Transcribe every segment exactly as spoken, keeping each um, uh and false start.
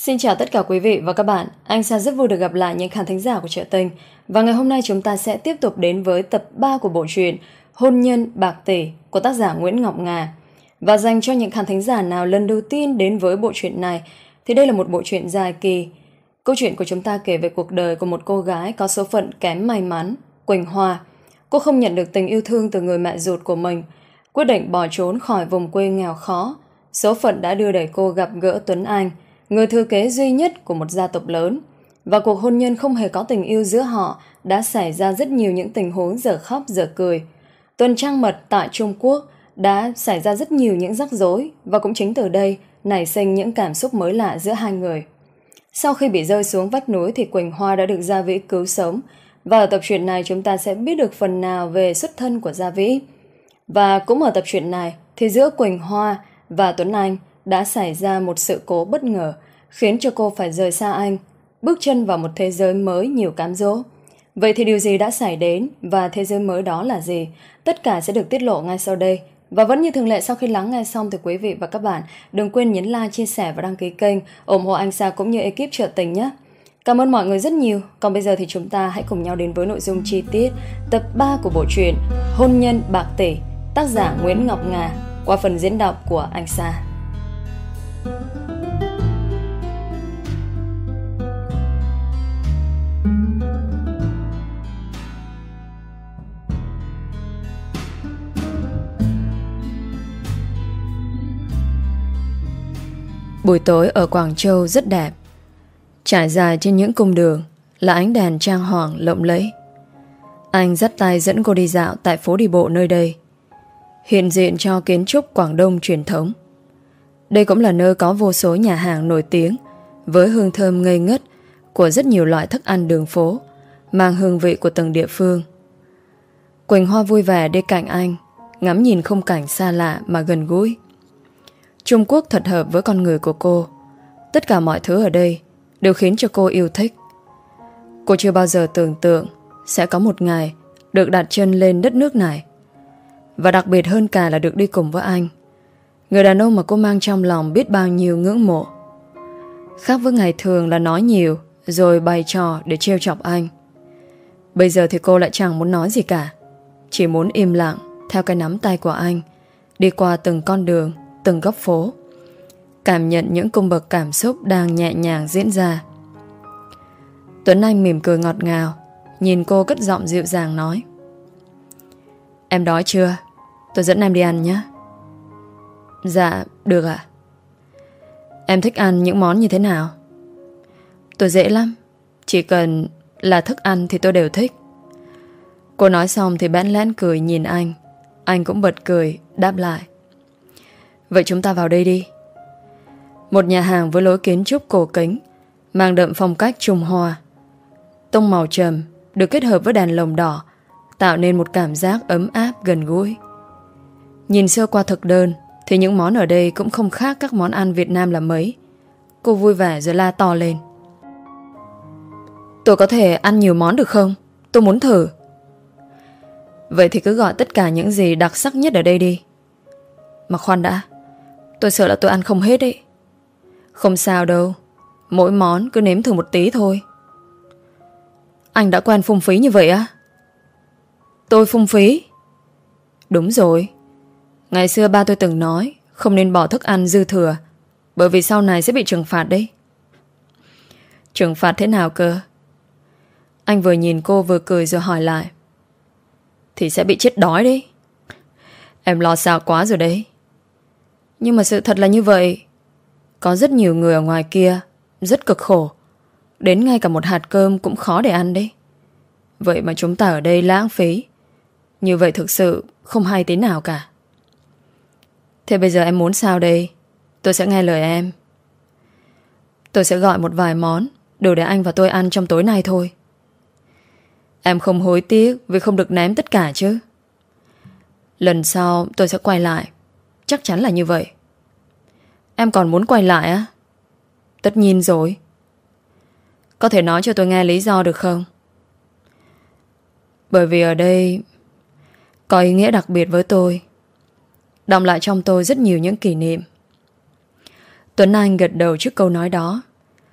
Xin chào tất cả quý vị và các bạn. Anh Sa rất vui được gặp lại những khán thính giả của Chợ Tình. Và ngày hôm nay chúng ta sẽ tiếp tục đến với tập ba của bộ truyện Hôn nhân bạc tỷ của tác giả Nguyễn Ngọc Ngà. Và dành cho những khán thính giả nào lần đầu tiên đến với bộ truyện này thì đây là một bộ truyện dài kỳ. Câu chuyện của chúng ta kể về cuộc đời của một cô gái có số phận kém may mắn, Quỳnh Hoa. Cô không nhận được tình yêu thương từ người mẹ ruột của mình, quyết định bỏ trốn khỏi vùng quê nghèo khó. Số phận đã đưa đẩy cô gặp gỡ Tuấn Anh, người thừa kế duy nhất của một gia tộc lớn. Và cuộc hôn nhân không hề có tình yêu giữa họ đã xảy ra rất nhiều những tình huống dở khóc dở cười. Tuần trăng mật tại Trung Quốc đã xảy ra rất nhiều những rắc rối, và cũng chính từ đây nảy sinh những cảm xúc mới lạ giữa hai người. Sau khi bị rơi xuống vách núi thì Quỳnh Hoa đã được Gia Vĩ cứu sống. Và ở tập truyện này chúng ta sẽ biết được phần nào về xuất thân của Gia Vĩ. Và cũng ở tập truyện này thì giữa Quỳnh Hoa và Tuấn Anh đã xảy ra một sự cố bất ngờ, khiến cho cô phải rời xa anh, bước chân vào một thế giới mới nhiều cám dỗ. Vậy thì điều gì đã xảy đến và thế giới mới đó là gì? Tất cả sẽ được tiết lộ ngay sau đây. Và vẫn như thường lệ, sau khi lắng nghe xong thì quý vị và các bạn đừng quên nhấn like, chia sẻ và đăng ký kênh, ủng hộ anh Sa cũng như ekip Chợ Tình nhé. Cảm ơn mọi người rất nhiều. Còn bây giờ thì chúng ta hãy cùng nhau đến với nội dung chi tiết tập ba của bộ truyện Hôn nhân bạc tỷ, tác giả Nguyễn Ngọc Ngà, qua phần diễn đọc của anh Sa. Buổi tối ở Quảng Châu rất đẹp. Trải dài trên những cung đường là ánh đèn trang hoàng lộng lẫy. Anh dắt tay dẫn cô đi dạo tại phố đi bộ nơi đây, hiện diện cho kiến trúc Quảng Đông truyền thống. Đây cũng là nơi có vô số nhà hàng nổi tiếng với hương thơm ngây ngất của rất nhiều loại thức ăn đường phố, mang hương vị của từng địa phương. Quỳnh Hoa vui vẻ đi cạnh anh, ngắm nhìn khung cảnh xa lạ mà gần gũi. Trung Quốc thật hợp với con người của cô. Tất cả mọi thứ ở đây đều khiến cho cô yêu thích. Cô chưa bao giờ tưởng tượng sẽ có một ngày được đặt chân lên đất nước này. Và đặc biệt hơn cả là được đi cùng với anh, người đàn ông mà cô mang trong lòng biết bao nhiêu ngưỡng mộ. Khác với ngày thường là nói nhiều rồi bày trò để trêu chọc anh, bây giờ thì cô lại chẳng muốn nói gì cả, chỉ muốn im lặng theo cái nắm tay của anh, đi qua từng con đường, từng góc phố, cảm nhận những cung bậc cảm xúc đang nhẹ nhàng diễn ra. Tuấn Anh mỉm cười ngọt ngào, nhìn cô cất giọng dịu dàng nói: "Em đói chưa? Tôi dẫn em đi ăn nhé." "Dạ, được ạ." "Em thích ăn những món như thế nào?" "Tôi dễ lắm, chỉ cần là thức ăn thì tôi đều thích." Cô nói xong thì bẽn lẽn cười nhìn anh. Anh cũng bật cười đáp lại: "Vậy chúng ta vào đây đi." Một nhà hàng với lối kiến trúc cổ kính, mang đậm phong cách Trung Hoa. Tông màu trầm được kết hợp với đèn lồng đỏ, tạo nên một cảm giác ấm áp gần gũi. Nhìn sơ qua thực đơn thì những món ở đây cũng không khác các món ăn Việt Nam là mấy. Cô vui vẻ rồi la to lên: "Tôi có thể ăn nhiều món được không? Tôi muốn thử." "Vậy thì cứ gọi tất cả những gì đặc sắc nhất ở đây đi." "Mà khoan đã, tôi sợ là tôi ăn không hết ấy." "Không sao đâu, mỗi món cứ nếm thử một tí thôi." "Anh đã quen phung phí như vậy á?" "Tôi phung phí?" "Đúng rồi. Ngày xưa ba tôi từng nói không nên bỏ thức ăn dư thừa, bởi vì sau này sẽ bị trừng phạt đấy." "Trừng phạt thế nào cơ?" Anh vừa nhìn cô vừa cười rồi hỏi lại: "Thì sẽ bị chết đói đấy." "Em lo xa quá rồi đấy." "Nhưng mà sự thật là như vậy. Có rất nhiều người ở ngoài kia rất cực khổ, đến ngay cả một hạt cơm cũng khó để ăn đấy. Vậy mà chúng ta ở đây lãng phí. Như vậy thực sự không hay tí nào cả." "Thế bây giờ em muốn sao đây? Tôi sẽ nghe lời em." "Tôi sẽ gọi một vài món đủ để anh và tôi ăn trong tối nay thôi." "Em không hối tiếc vì không được ném tất cả chứ?" "Lần sau tôi sẽ quay lại, chắc chắn là như vậy." "Em còn muốn quay lại á?" "Tất nhiên rồi." "Có thể nói cho tôi nghe lý do được không?" "Bởi vì ở đây có ý nghĩa đặc biệt với tôi, đọng lại trong tôi rất nhiều những kỷ niệm." Tuấn Anh gật đầu trước câu nói đó.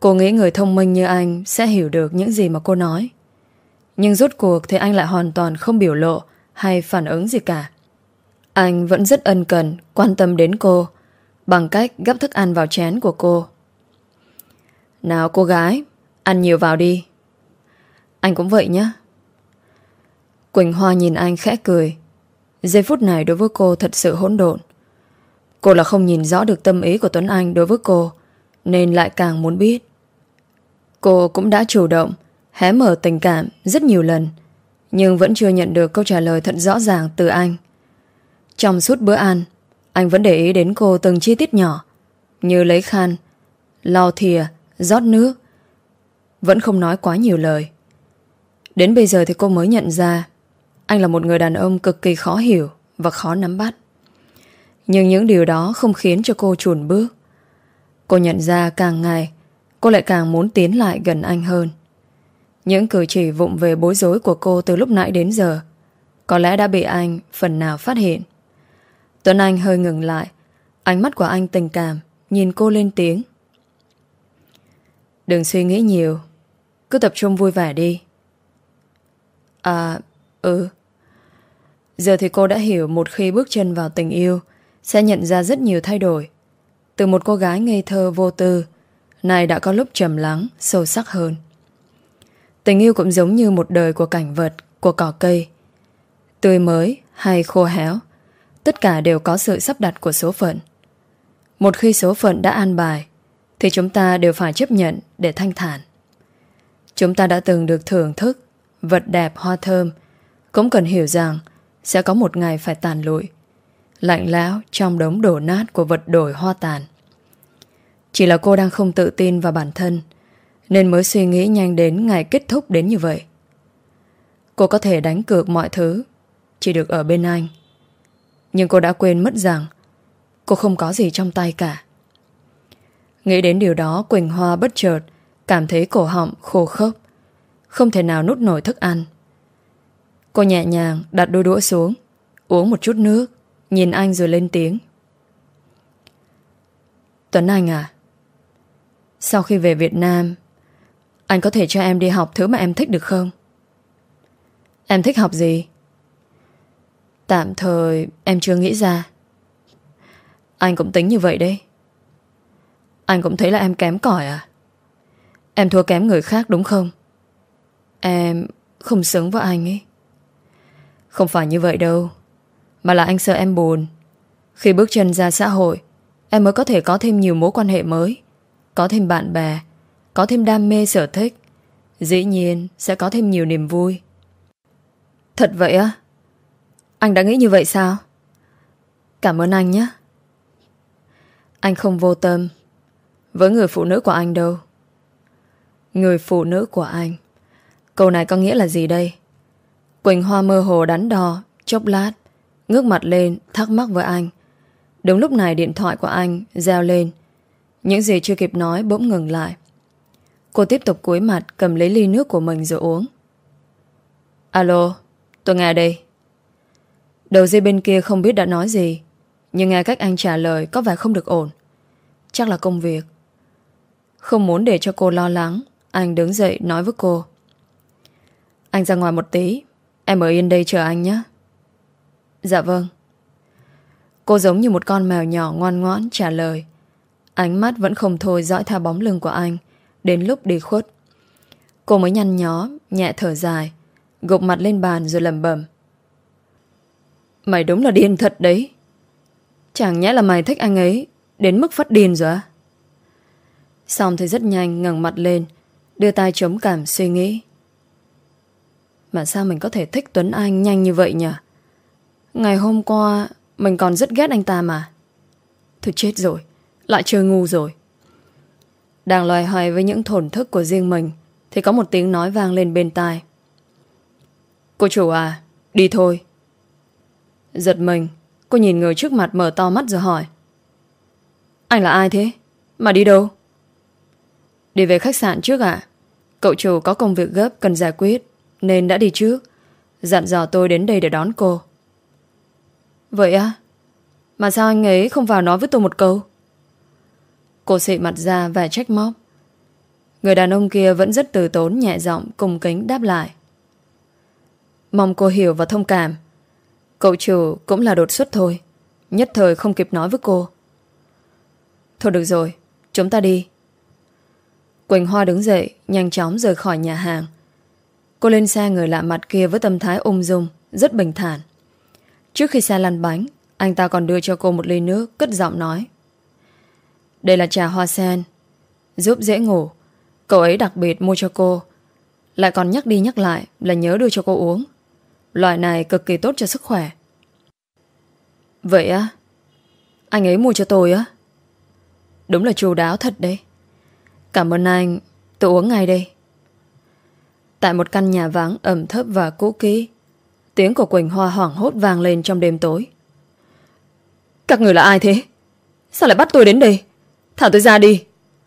Cô nghĩ người thông minh như anh sẽ hiểu được những gì mà cô nói. Nhưng rốt cuộc thì anh lại hoàn toàn không biểu lộ hay phản ứng gì cả. Anh vẫn rất ân cần, quan tâm đến cô bằng cách gắp thức ăn vào chén của cô. Nào cô gái, ăn nhiều vào đi. Anh cũng vậy nhé. Quỳnh Hoa nhìn anh khẽ cười. Giây phút này đối với cô thật sự hỗn độn. Cô là không nhìn rõ được tâm ý của Tuấn Anh đối với cô, nên lại càng muốn biết. Cô cũng đã chủ động hé mở tình cảm rất nhiều lần, nhưng vẫn chưa nhận được câu trả lời thật rõ ràng từ anh. Trong suốt bữa ăn, anh vẫn để ý đến cô từng chi tiết nhỏ, như lấy khăn, lau thìa, rót nước. Vẫn không nói quá nhiều lời. Đến bây giờ thì cô mới nhận ra anh là một người đàn ông cực kỳ khó hiểu và khó nắm bắt. Nhưng những điều đó không khiến cho cô chùn bước. Cô nhận ra càng ngày cô lại càng muốn tiến lại gần anh hơn. Những cử chỉ vụng về bối rối của cô từ lúc nãy đến giờ có lẽ đã bị anh phần nào phát hiện. Tuấn Anh hơi ngừng lại. Ánh mắt của anh tình cảm nhìn cô lên tiếng. Đừng suy nghĩ nhiều, cứ tập trung vui vẻ đi. À, ừ. Giờ thì cô đã hiểu một khi bước chân vào tình yêu sẽ nhận ra rất nhiều thay đổi. Từ một cô gái ngây thơ vô tư, nay đã có lúc trầm lắng, sâu sắc hơn. Tình yêu cũng giống như một đời của cảnh vật, của cỏ cây. Tươi mới hay khô héo, tất cả đều có sự sắp đặt của số phận. Một khi số phận đã an bài thì chúng ta đều phải chấp nhận để thanh thản. Chúng ta đã từng được thưởng thức vật đẹp hoa thơm, cũng cần hiểu rằng sẽ có một ngày phải tàn lụi, lạnh lẽo trong đống đổ nát của vật đổi hoa tàn. Chỉ là cô đang không tự tin vào bản thân, nên mới suy nghĩ nhanh đến ngày kết thúc đến như vậy. Cô có thể đánh cược mọi thứ chỉ được ở bên anh, nhưng cô đã quên mất rằng cô không có gì trong tay cả. Nghĩ đến điều đó, Quỳnh Hoa bất chợt cảm thấy cổ họng khô khốc, không thể nào nuốt nổi thức ăn. Cô nhẹ nhàng đặt đôi đũa xuống, uống một chút nước, nhìn anh rồi lên tiếng. Tuấn Anh à, sau khi về Việt Nam, anh có thể cho em đi học thứ mà em thích được không? Em thích học gì? Tạm thời em chưa nghĩ ra. Anh cũng tính như vậy đấy. Anh cũng thấy là em kém cỏi à? Em thua kém người khác đúng không? Em không xứng với anh ấy. Không phải như vậy đâu, mà là anh sợ em buồn. Khi bước chân ra xã hội, em mới có thể có thêm nhiều mối quan hệ mới, có thêm bạn bè, có thêm đam mê sở thích. Dĩ nhiên sẽ có thêm nhiều niềm vui. Thật vậy á? Anh đã nghĩ như vậy sao? Cảm ơn anh nhé. Anh không vô tâm với người phụ nữ của anh đâu. Người phụ nữ của anh, câu này có nghĩa là gì đây? Quỳnh Hoa mơ hồ đắn đo chốc lát, ngước mặt lên thắc mắc với anh. Đúng lúc này điện thoại của anh reo lên. Những gì chưa kịp nói bỗng ngừng lại. Cô tiếp tục cúi mặt cầm lấy ly nước của mình rồi uống. Alo, tôi nghe đây. Đầu dây bên kia không biết đã nói gì, nhưng nghe cách anh trả lời có vẻ không được ổn. Chắc là công việc. Không muốn để cho cô lo lắng, anh đứng dậy nói với cô. Anh ra ngoài một tí, em ở yên đây chờ anh nhé. Dạ vâng. Cô giống như một con mèo nhỏ ngoan ngoãn trả lời. Ánh mắt vẫn không thôi dõi theo bóng lưng của anh đến lúc đi khuất. Cô mới nhăn nhó, nhẹ thở dài, gục mặt lên bàn rồi lẩm bẩm. Mày đúng là điên thật đấy. Chẳng nhẽ là mày thích anh ấy đến mức phát điên rồi á? Xong thì rất nhanh ngẩng mặt lên, đưa tay chống cằm suy nghĩ. Mà sao mình có thể thích Tuấn Anh nhanh như vậy nhỉ? Ngày hôm qua mình còn rất ghét anh ta mà. Thôi chết rồi, lại chơi ngu rồi. Đang loay hoay với những thổn thức của riêng mình thì có một tiếng nói vang lên bên tai. Cô chủ à, đi thôi. Giật mình, cô nhìn người trước mặt mở to mắt rồi hỏi. Anh là ai thế? Mà đi đâu? Đi về khách sạn trước ạ. Cậu chủ có công việc gấp cần giải quyết nên đã đi trước, dặn dò tôi đến đây để đón cô. Vậy á? Mà sao anh ấy không vào nói với tôi một câu? Cô xị mặt ra vẻ trách móc. Người đàn ông kia vẫn rất từ tốn, nhẹ giọng cung kính đáp lại. Mong cô hiểu và thông cảm. Cậu chủ cũng là đột xuất thôi, nhất thời không kịp nói với cô. Thôi được rồi, chúng ta đi. Quỳnh Hoa đứng dậy, nhanh chóng rời khỏi nhà hàng. Cô lên xe người lạ mặt kia với tâm thái ung dung, rất bình thản. Trước khi xe lăn bánh, anh ta còn đưa cho cô một ly nước, cất giọng nói. Đây là trà hoa sen, giúp dễ ngủ. Cậu ấy đặc biệt mua cho cô, lại còn nhắc đi nhắc lại là nhớ đưa cho cô uống. Loại này cực kỳ tốt cho sức khỏe. Vậy á? Anh ấy mua cho tôi á? Đúng là chu đáo thật đấy. Cảm ơn anh, tôi uống ngay đây. Tại một căn nhà vắng ẩm thấp và cũ kỹ, tiếng của Quỳnh Hoa hoảng hốt vang lên trong đêm tối. Các người là ai thế? Sao lại bắt tôi đến đây? Thả tôi ra đi.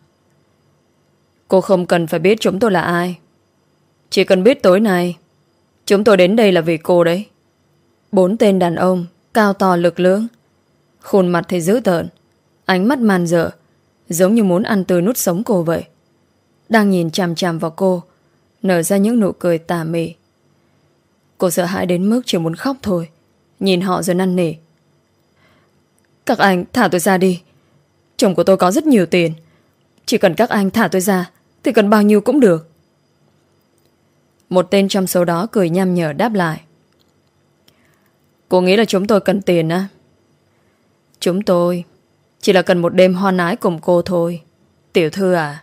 Cô không cần phải biết chúng tôi là ai. Chỉ cần biết tối nay chúng tôi đến đây là vì cô đấy. Bốn tên đàn ông cao to lực lưỡng, khuôn mặt thì dữ tợn, ánh mắt man dợ, giống như muốn ăn tươi nuốt sống cô vậy. Đang nhìn chằm chằm vào cô, nở ra những nụ cười tà mị. Cô sợ hãi đến mức chỉ muốn khóc thôi. Nhìn họ rồi năn nỉ. Các anh thả tôi ra đi. Chồng của tôi có rất nhiều tiền. Chỉ cần các anh thả tôi ra thì cần bao nhiêu cũng được. Một tên trong số đó cười nham nhở đáp lại. Cô nghĩ là chúng tôi cần tiền á? Chúng tôi chỉ là cần một đêm hoan ái cùng cô thôi, tiểu thư à.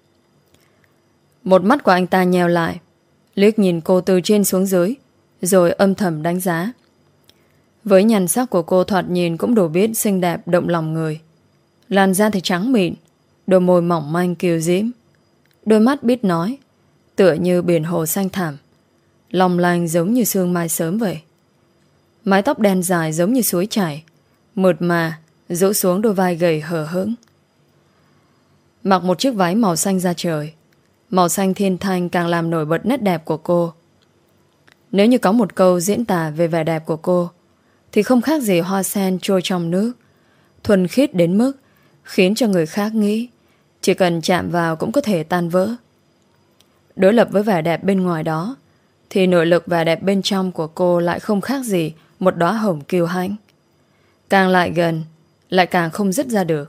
Một mắt của anh ta nheo lại, liếc nhìn cô từ trên xuống dưới, rồi âm thầm đánh giá. Với nhan sắc của cô thoạt nhìn cũng đủ biết xinh đẹp động lòng người. Làn da thì trắng mịn, đôi môi mỏng manh kiều diễm, đôi mắt biết nói, tựa như biển hồ xanh thẳm, long lanh giống như sương mai sớm vậy. Mái tóc đen dài giống như suối chảy, mượt mà rũ xuống đôi vai gầy hờ hững. Mặc một chiếc váy màu xanh da trời, màu xanh thiên thanh càng làm nổi bật nét đẹp của cô. Nếu như có một câu diễn tả về vẻ đẹp của cô, thì không khác gì hoa sen trôi trong nước, thuần khiết đến mức khiến cho người khác nghĩ chỉ cần chạm vào cũng có thể tan vỡ. Đối lập với vẻ đẹp bên ngoài đó, thì nội lực và đẹp bên trong của cô lại không khác gì một đóa hồng kiêu hãnh. Càng lại gần, lại càng không dứt ra được.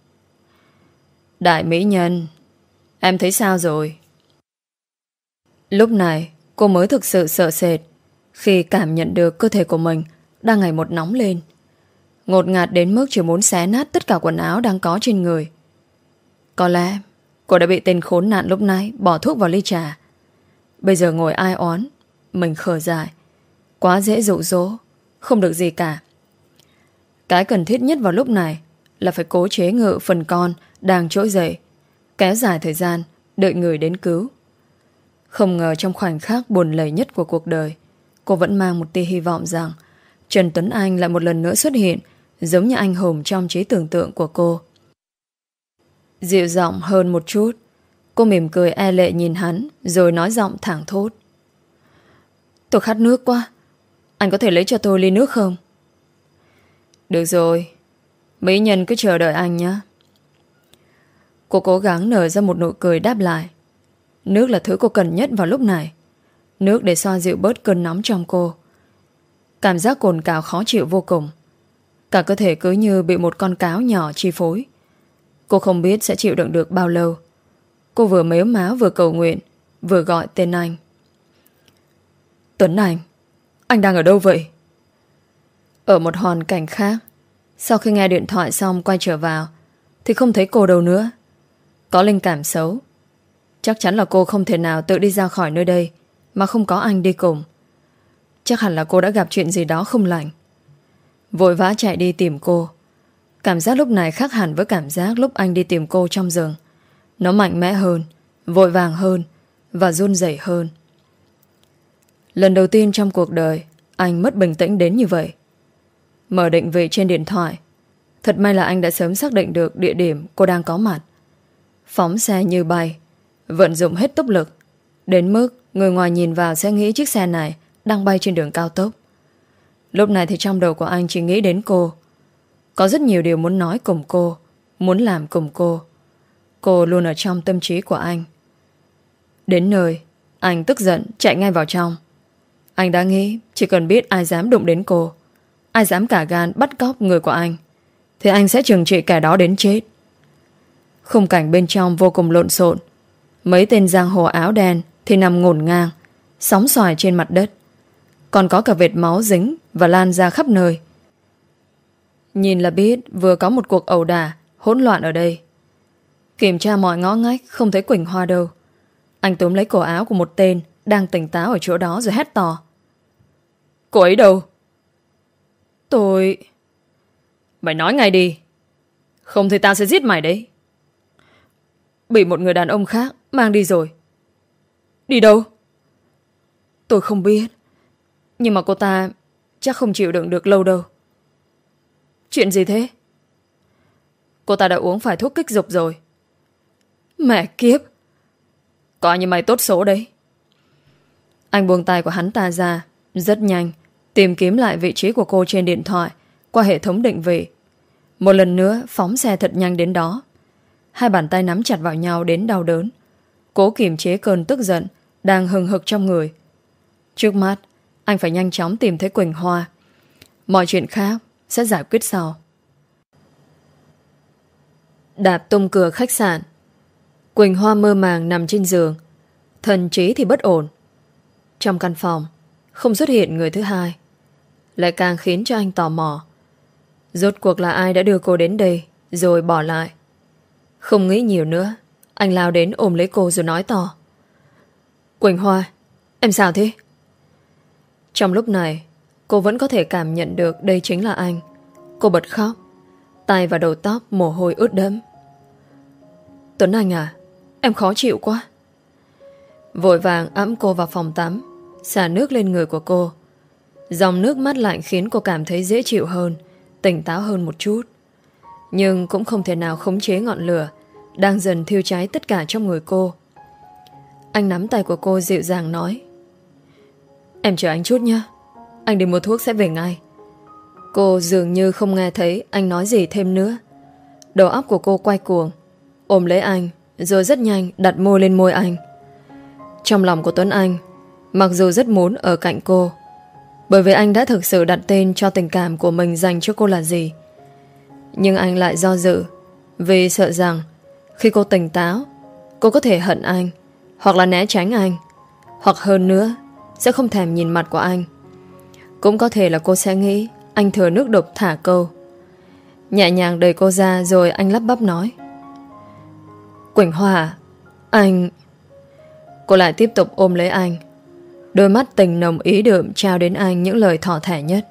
Đại mỹ nhân, em thấy sao rồi? Lúc này, cô mới thực sự sợ sệt khi cảm nhận được cơ thể của mình đang ngày một nóng lên, ngột ngạt đến mức chỉ muốn xé nát tất cả quần áo đang có trên người. Có lẽ cô đã bị tên khốn nạn lúc nãy bỏ thuốc vào ly trà. Bây giờ ngồi ai oán, mình khờ dại, quá dễ dụ dỗ, không được gì cả. Cái cần thiết nhất vào lúc này là phải cố chế ngự phần con đang trỗi dậy, kéo dài thời gian đợi người đến cứu. Không ngờ trong khoảnh khắc buồn lầy nhất của cuộc đời, cô vẫn mang một tia hy vọng rằng Trần Tuấn Anh lại một lần nữa xuất hiện, giống như anh hùng trong trí tưởng tượng của cô. Dịu giọng hơn một chút, cô mỉm cười e lệ nhìn hắn, rồi nói giọng thẳng thốt. Tôi khát nước quá, anh có thể lấy cho tôi ly nước không? Được rồi, mỹ nhân cứ chờ đợi anh nhé. Cô cố gắng nở ra một nụ cười đáp lại. Nước là thứ cô cần nhất vào lúc này. Nước để xoa dịu bớt cơn nóng trong cô. Cảm giác cồn cào khó chịu vô cùng. Cả cơ thể cứ như bị một con cáo nhỏ chi phối. Cô không biết sẽ chịu đựng được bao lâu. Cô vừa mếu máo vừa cầu nguyện, vừa gọi tên anh. Tuấn Anh, anh đang ở đâu vậy? Ở một hoàn cảnh khác, sau khi nghe điện thoại xong quay trở vào thì không thấy cô đâu nữa. Có linh cảm xấu. Chắc chắn là cô không thể nào tự đi ra khỏi nơi đây mà không có anh đi cùng. Chắc hẳn là cô đã gặp chuyện gì đó không lành. Vội vã chạy đi tìm cô. Cảm giác lúc này khác hẳn với cảm giác lúc anh đi tìm cô trong rừng. Nó mạnh mẽ hơn, vội vàng hơn và run rẩy hơn. Lần đầu tiên trong cuộc đời anh mất bình tĩnh đến như vậy. Mở định vị trên điện thoại. Thật may là anh đã sớm xác định được địa điểm cô đang có mặt. Phóng xe như bay, vận dụng hết tốc lực, đến mức người ngoài nhìn vào sẽ nghĩ chiếc xe này đang bay trên đường cao tốc. Lúc này thì trong đầu của anh chỉ nghĩ đến cô. Có rất nhiều điều muốn nói cùng cô, muốn làm cùng cô. Cô luôn ở trong tâm trí của anh. Đến nơi, anh tức giận chạy ngay vào trong. Anh đã nghĩ chỉ cần biết ai dám đụng đến cô, ai dám cả gan bắt cóc người của anh, thì anh sẽ trừng trị kẻ đó đến chết. Khung cảnh bên trong vô cùng lộn xộn. Mấy tên giang hồ áo đen thì nằm ngổn ngang, sóng xoài trên mặt đất. Còn có cả vệt máu dính và lan ra khắp nơi. Nhìn là biết vừa có một cuộc ẩu đả hỗn loạn ở đây. Kiểm tra mọi ngõ ngách không thấy Quỳnh Hoa đâu. Anh túm lấy cổ áo của một tên đang tỉnh táo ở chỗ đó rồi hét to: "Cô ấy đâu?" "Tôi..." "Mày nói ngay đi, không thì tao sẽ giết mày đấy." "Bị một người đàn ông khác mang đi rồi." "Đi đâu?" "Tôi không biết, nhưng mà cô ta chắc không chịu đựng được lâu đâu." "Chuyện gì thế?" "Cô ta đã uống phải thuốc kích dục rồi." "Mẹ kiếp, coi như mày tốt số đấy." Anh buông tay của hắn ta ra, rất nhanh tìm kiếm lại vị trí của cô trên điện thoại qua hệ thống định vị. Một lần nữa phóng xe thật nhanh đến đó. Hai bàn tay nắm chặt vào nhau đến đau đớn, cố kiềm chế cơn tức giận đang hừng hực trong người. Trước mắt anh phải nhanh chóng tìm thấy Quỳnh Hoa. Mọi chuyện khác sẽ giải quyết sau. Đạp tung cửa khách sạn, Quỳnh Hoa mơ màng nằm trên giường, thần trí thì bất ổn. Trong căn phòng không xuất hiện người thứ hai, lại càng khiến cho anh tò mò. Rốt cuộc là ai đã đưa cô đến đây rồi bỏ lại? Không nghĩ nhiều nữa, anh lao đến ôm lấy cô rồi nói to: "Quỳnh Hoa, em sao thế?" Trong lúc này cô vẫn có thể cảm nhận được đây chính là anh. Cô bật khóc, tay và đầu tóc mồ hôi ướt đẫm. "Tuấn Anh à, em khó chịu quá." Vội vàng ẵm cô vào phòng tắm, xả nước lên người của cô. Dòng nước mát lạnh khiến cô cảm thấy dễ chịu hơn, tỉnh táo hơn một chút. Nhưng cũng không thể nào khống chế ngọn lửa đang dần thiêu cháy tất cả trong người cô. Anh nắm tay của cô dịu dàng nói: "Em chờ anh chút nhé, anh đi mua thuốc sẽ về ngay." Cô dường như không nghe thấy anh nói gì thêm nữa. Đầu óc của cô quay cuồng, ôm lấy anh rồi rất nhanh đặt môi lên môi anh. Trong lòng của Tuấn Anh mặc dù rất muốn ở cạnh cô, bởi vì anh đã thực sự đặt tên cho tình cảm của mình dành cho cô là gì. Nhưng anh lại do dự, vì sợ rằng khi cô tỉnh táo, cô có thể hận anh, hoặc là né tránh anh, hoặc hơn nữa sẽ không thèm nhìn mặt của anh. Cũng có thể là cô sẽ nghĩ anh thừa nước đục thả câu. Nhẹ nhàng đẩy cô ra rồi anh lắp bắp nói: "Quỳnh Hoa, anh..." Cô lại tiếp tục ôm lấy anh, đôi mắt tình nồng ý đượm trao đến anh những lời thỏ thẻ nhất.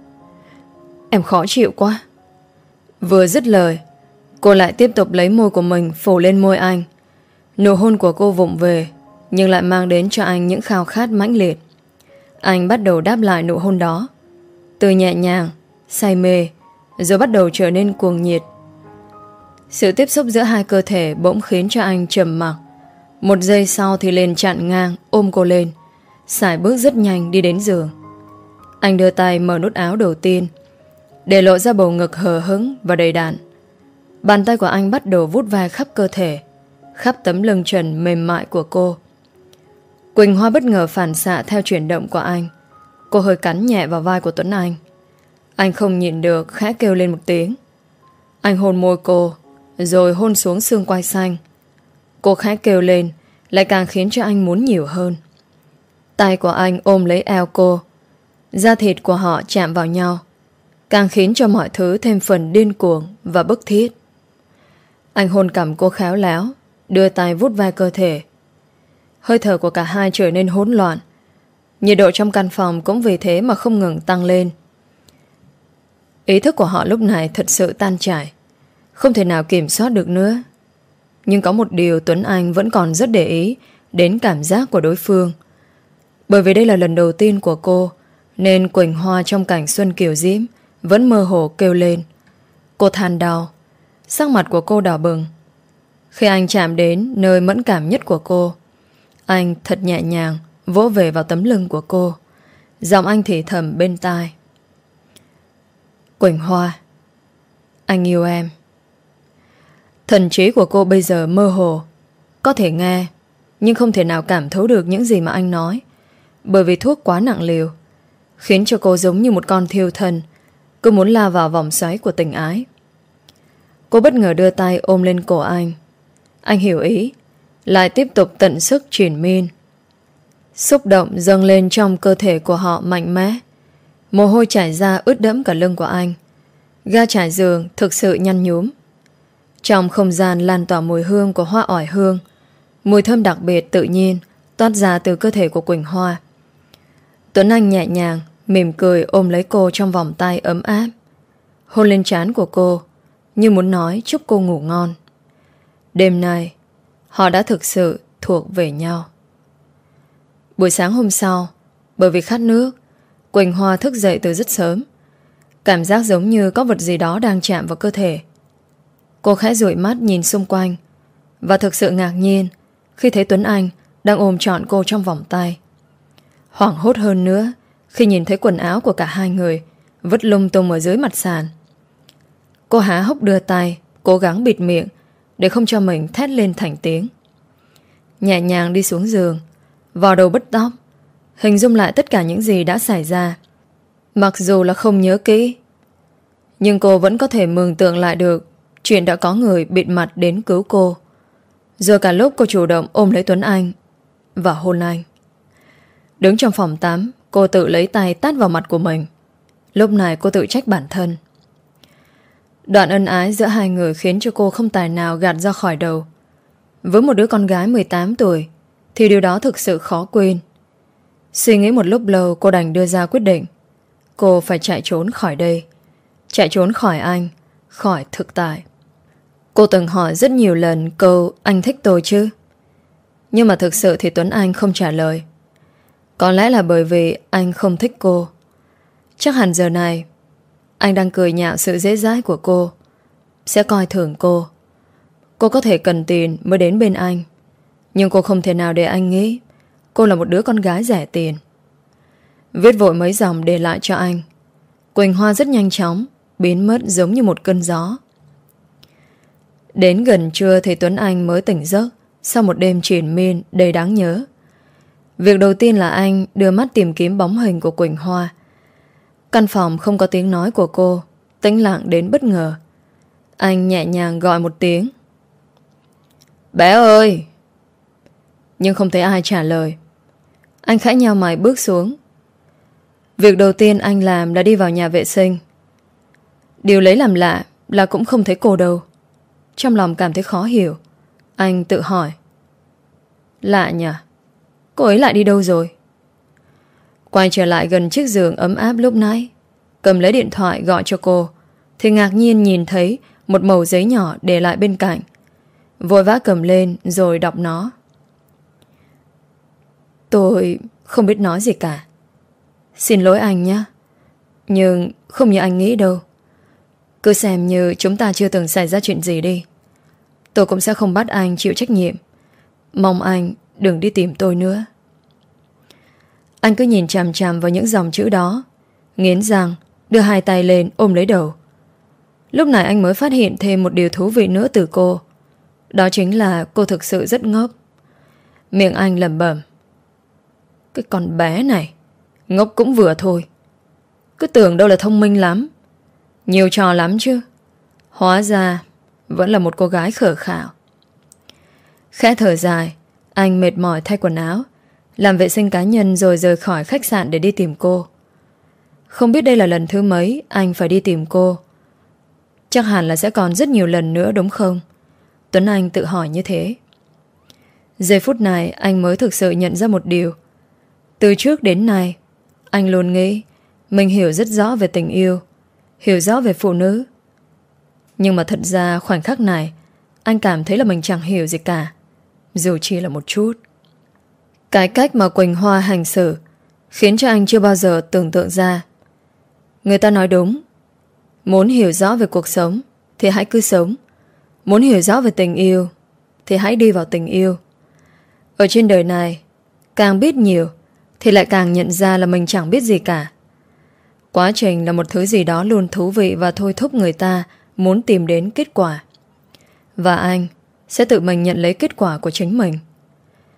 "Em khó chịu quá." Vừa dứt lời, cô lại tiếp tục lấy môi của mình phủ lên môi anh. Nụ hôn của cô vụng về, nhưng lại mang đến cho anh những khao khát mãnh liệt. Anh bắt đầu đáp lại nụ hôn đó, từ nhẹ nhàng, say mê, rồi bắt đầu trở nên cuồng nhiệt. Sự tiếp xúc giữa hai cơ thể bỗng khiến cho anh trầm mặc. Một giây sau thì lên chặn ngang ôm cô lên, sải bước rất nhanh đi đến giường. Anh đưa tay mở nút áo đầu tiên, để lộ ra bầu ngực hờ hững và đầy đặn. Bàn tay của anh bắt đầu vuốt vai khắp cơ thể, khắp tấm lưng trần mềm mại của cô. Quỳnh Hoa bất ngờ phản xạ theo chuyển động của anh. Cô hơi cắn nhẹ vào vai của Tuấn Anh. Anh không nhịn được khẽ kêu lên một tiếng. Anh hôn môi cô, rồi hôn xuống xương quai xanh. Cô khẽ kêu lên, lại càng khiến cho anh muốn nhiều hơn. Tay của anh ôm lấy eo cô, da thịt của họ chạm vào nhau, càng khiến cho mọi thứ thêm phần điên cuồng và bức thiết. Anh hôn cằm cô khéo léo, đưa tay vuốt vai cơ thể. Hơi thở của cả hai trở nên hỗn loạn. Nhiệt độ trong căn phòng cũng vì thế mà không ngừng tăng lên. Ý thức của họ lúc này thật sự tan chảy, không thể nào kiểm soát được nữa. Nhưng có một điều Tuấn Anh vẫn còn rất để ý đến cảm giác của đối phương. Bởi vì đây là lần đầu tiên của cô, nên Quỳnh Hoa trong cảnh xuân kiều diễm vẫn mơ hồ kêu lên. Cô than đau, sắc mặt của cô đỏ bừng. Khi anh chạm đến nơi mẫn cảm nhất của cô, anh thật nhẹ nhàng vỗ về vào tấm lưng của cô. Giọng anh thì thầm bên tai: "Quỳnh Hoa, anh yêu em." Thần trí của cô bây giờ mơ hồ, có thể nghe, nhưng không thể nào cảm thấu được những gì mà anh nói, bởi vì thuốc quá nặng liều, khiến cho cô giống như một con thiêu thân, cứ muốn lao vào vòng xoáy của tình ái. Cô bất ngờ đưa tay ôm lên cổ anh. Anh hiểu ý, lại tiếp tục tận sức triển miên. Xúc động dâng lên trong cơ thể của họ mạnh mẽ. Mồ hôi chảy ra ướt đẫm cả lưng của anh. Ga trải giường thực sự nhăn nhúm. Trong không gian lan tỏa mùi hương của hoa oải hương, mùi thơm đặc biệt tự nhiên toát ra từ cơ thể của Quỳnh Hoa. Tuấn Anh nhẹ nhàng mỉm cười ôm lấy cô trong vòng tay ấm áp, hôn lên trán của cô, như muốn nói chúc cô ngủ ngon. Đêm nay họ đã thực sự thuộc về nhau. Buổi sáng hôm sau, bởi vì khát nước, Quỳnh Hoa thức dậy từ rất sớm. Cảm giác giống như có vật gì đó đang chạm vào cơ thể. Cô khẽ dụi mắt nhìn xung quanh, và thực sự ngạc nhiên khi thấy Tuấn Anh đang ôm trọn cô trong vòng tay. Hoảng hốt hơn nữa khi nhìn thấy quần áo của cả hai người vứt lung tung ở dưới mặt sàn. Cô há hốc đưa tay, cố gắng bịt miệng để không cho mình thét lên thành tiếng. Nhẹ nhàng đi xuống giường, vò đầu bứt tóc, hình dung lại tất cả những gì đã xảy ra. Mặc dù là không nhớ kỹ, nhưng cô vẫn có thể mường tượng lại được chuyện đã có người bịt mặt đến cứu cô. Rồi cả lúc cô chủ động ôm lấy Tuấn Anh và hôn anh. Đứng trong phòng tắm, cô tự lấy tay tát vào mặt của mình. Lúc này cô tự trách bản thân. Đoạn ân ái giữa hai người khiến cho cô không tài nào gạt ra khỏi đầu. Với một đứa con gái mười tám tuổi thì điều đó thực sự khó quên. Suy nghĩ một lúc lâu, cô đành đưa ra quyết định. Cô phải chạy trốn khỏi đây, chạy trốn khỏi anh, khỏi thực tại. Cô từng hỏi rất nhiều lần câu anh thích tôi chứ, nhưng mà thực sự thì Tuấn Anh không trả lời. Có lẽ là bởi vì anh không thích cô. Chắc hẳn giờ này anh đang cười nhạo sự dễ dãi của cô, sẽ coi thường cô. Cô có thể cần tiền mới đến bên anh, nhưng cô không thể nào để anh nghĩ cô là một đứa con gái rẻ tiền. Viết vội mấy dòng để lại cho anh, Quỳnh Hoa rất nhanh chóng biến mất giống như một cơn gió. Đến gần trưa thì Tuấn Anh mới tỉnh giấc sau một đêm triền miên đầy đáng nhớ. Việc đầu tiên là anh đưa mắt tìm kiếm bóng hình của Quỳnh Hoa. Căn phòng không có tiếng nói của cô, tĩnh lặng đến bất ngờ. Anh nhẹ nhàng gọi một tiếng: "Bé ơi!" Nhưng không thấy ai trả lời. Anh khẽ nheo mày bước xuống. Việc đầu tiên anh làm là đi vào nhà vệ sinh. Điều lấy làm lạ là cũng không thấy cô đâu. Trong lòng cảm thấy khó hiểu, anh tự hỏi: lạ nhỉ, cô ấy lại đi đâu rồi? Quay trở lại gần chiếc giường ấm áp lúc nãy, cầm lấy điện thoại gọi cho cô, thì ngạc nhiên nhìn thấy một mẩu giấy nhỏ để lại bên cạnh. Vội vã cầm lên rồi đọc nó. Tôi không biết nói gì cả. Xin lỗi anh nhé, nhưng không như anh nghĩ đâu. Cứ xem như chúng ta chưa từng xảy ra chuyện gì đi. Tôi cũng sẽ không bắt anh chịu trách nhiệm. Mong anh đừng đi tìm tôi nữa. Anh cứ nhìn chằm chằm vào những dòng chữ đó, nghiến răng, đưa hai tay lên ôm lấy đầu. Lúc này anh mới phát hiện thêm một điều thú vị nữa từ cô. Đó chính là cô thực sự rất ngốc. Miệng anh lẩm bẩm: cái con bé này ngốc cũng vừa thôi. Cứ tưởng đâu là thông minh lắm, nhiều trò lắm chứ. Hóa ra vẫn là một cô gái khờ khạo. Khẽ thở dài, anh mệt mỏi thay quần áo, làm vệ sinh cá nhân rồi rời khỏi khách sạn để đi tìm cô. Không biết đây là lần thứ mấy anh phải đi tìm cô. Chắc hẳn là sẽ còn rất nhiều lần nữa đúng không? Tuấn Anh tự hỏi như thế. Giây phút này anh mới thực sự nhận ra một điều. Từ trước đến nay, anh luôn nghĩ mình hiểu rất rõ về tình yêu, hiểu rõ về phụ nữ. Nhưng mà thật ra khoảnh khắc này, anh cảm thấy là mình chẳng hiểu gì cả, dù chỉ là một chút. Cái cách mà Quỳnh Hoa hành xử khiến cho anh chưa bao giờ tưởng tượng ra. Người ta nói đúng, muốn hiểu rõ về cuộc sống thì hãy cứ sống. Muốn hiểu rõ về tình yêu thì hãy đi vào tình yêu. Ở trên đời này, càng biết nhiều thì lại càng nhận ra là mình chẳng biết gì cả. Quá trình là một thứ gì đó luôn thú vị và thôi thúc người ta muốn tìm đến kết quả. Và anh sẽ tự mình nhận lấy kết quả của chính mình.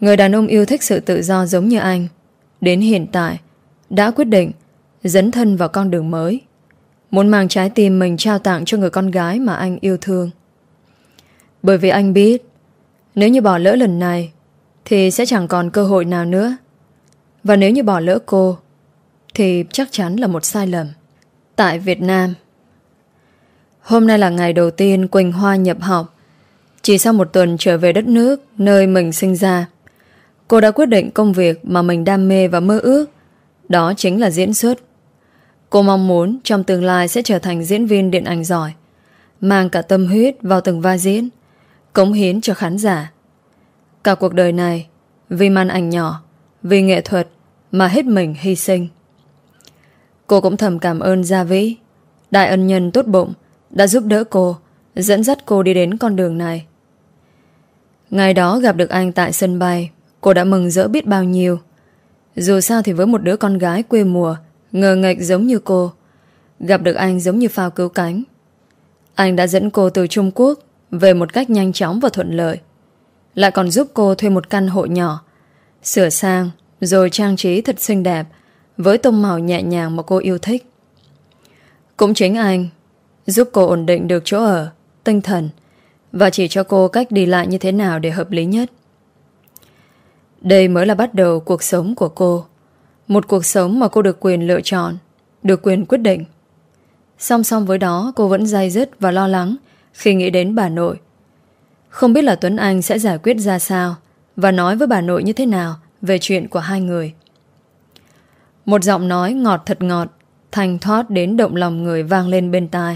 Người đàn ông yêu thích sự tự do giống như anh, đến hiện tại đã quyết định dấn thân vào con đường mới, muốn mang trái tim mình trao tặng cho người con gái mà anh yêu thương. Bởi vì anh biết, nếu như bỏ lỡ lần này thì sẽ chẳng còn cơ hội nào nữa. Và nếu như bỏ lỡ cô thì chắc chắn là một sai lầm. Tại Việt Nam, hôm nay là ngày đầu tiên Quỳnh Hoa nhập học. Chỉ sau một tuần trở về đất nước nơi mình sinh ra, cô đã quyết định công việc mà mình đam mê và mơ ước, đó chính là diễn xuất. Cô mong muốn trong tương lai sẽ trở thành diễn viên điện ảnh giỏi, mang cả tâm huyết vào từng vai diễn, cống hiến cho khán giả. Cả cuộc đời này, vì màn ảnh nhỏ, vì nghệ thuật mà hết mình hy sinh. Cô cũng thầm cảm ơn Gia Vĩ, đại ân nhân tốt bụng, đã giúp đỡ cô, dẫn dắt cô đi đến con đường này. Ngày đó gặp được anh tại sân bay, cô đã mừng rỡ biết bao nhiêu. Dù sao thì với một đứa con gái quê mùa, ngờ nghệch giống như cô, gặp được anh giống như phao cứu cánh. Anh đã dẫn cô từ Trung Quốc về một cách nhanh chóng và thuận lợi, lại còn giúp cô thuê một căn hộ nhỏ, sửa sang rồi trang trí thật xinh đẹp với tông màu nhẹ nhàng mà cô yêu thích. Cũng chính anh giúp cô ổn định được chỗ ở, tinh thần và chỉ cho cô cách đi lại như thế nào để hợp lý nhất. Đây mới là bắt đầu cuộc sống của cô, một cuộc sống mà cô được quyền lựa chọn, được quyền quyết định. Song song với đó, cô vẫn day dứt và lo lắng khi nghĩ đến bà nội. Không biết là Tuấn Anh sẽ giải quyết ra sao và nói với bà nội như thế nào về chuyện của hai người. Một giọng nói ngọt thật ngọt, thanh thoát đến động lòng người vang lên bên tai.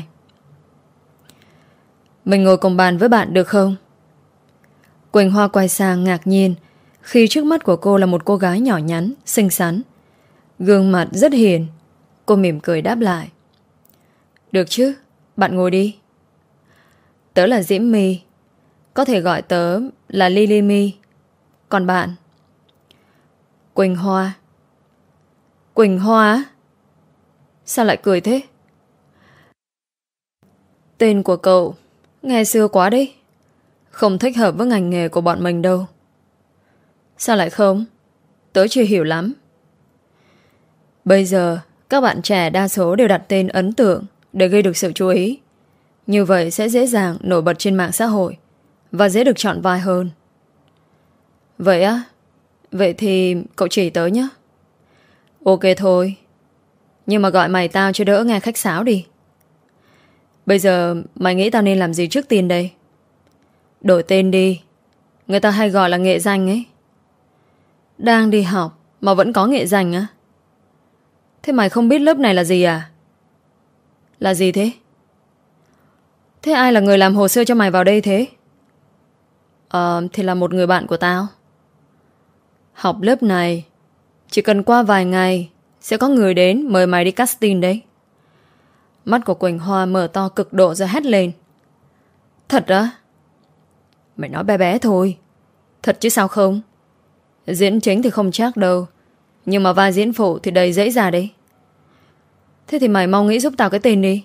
Mình ngồi cùng bàn với bạn được không? Quỳnh Hoa quay sang ngạc nhiên khi trước mắt của cô là một cô gái nhỏ nhắn, xinh xắn, gương mặt rất hiền. Cô mỉm cười đáp lại. Được chứ, bạn ngồi đi. Tớ là Diễm My, có thể gọi tớ là Lily My. Còn bạn? Quỳnh Hoa. Quỳnh Hoa? Sao lại cười thế? Tên của cậu nghe xưa quá đấy, không thích hợp với ngành nghề của bọn mình đâu. Sao lại không? Tớ chưa hiểu lắm. Bây giờ các bạn trẻ đa số đều đặt tên ấn tượng để gây được sự chú ý. Như vậy sẽ dễ dàng nổi bật trên mạng xã hội và dễ được chọn vai hơn. Vậy á? Vậy thì cậu chỉ tớ nhé. Ok thôi, nhưng mà gọi mày tao cho đỡ nghe khách sáo đi. Bây giờ mày nghĩ tao nên làm gì trước tiên đây? Đổi tên đi, người ta hay gọi là nghệ danh ấy. Đang đi học mà vẫn có nghệ danh á? Thế mày không biết lớp này là gì à? Là gì thế? Thế ai là người làm hồ sơ cho mày vào đây thế? Ờ, thì là một người bạn của tao. Học lớp này chỉ cần qua vài ngày sẽ có người đến mời mày đi casting đấy. Mắt của Quỳnh Hoa mở to cực độ ra hét lên. Thật á? Mày nói bé bé thôi. Thật chứ sao không? Diễn chính thì không chắc đâu, nhưng mà vai diễn phụ thì đầy dễ ra đấy. Thế thì mày mau nghĩ giúp tao cái tên đi.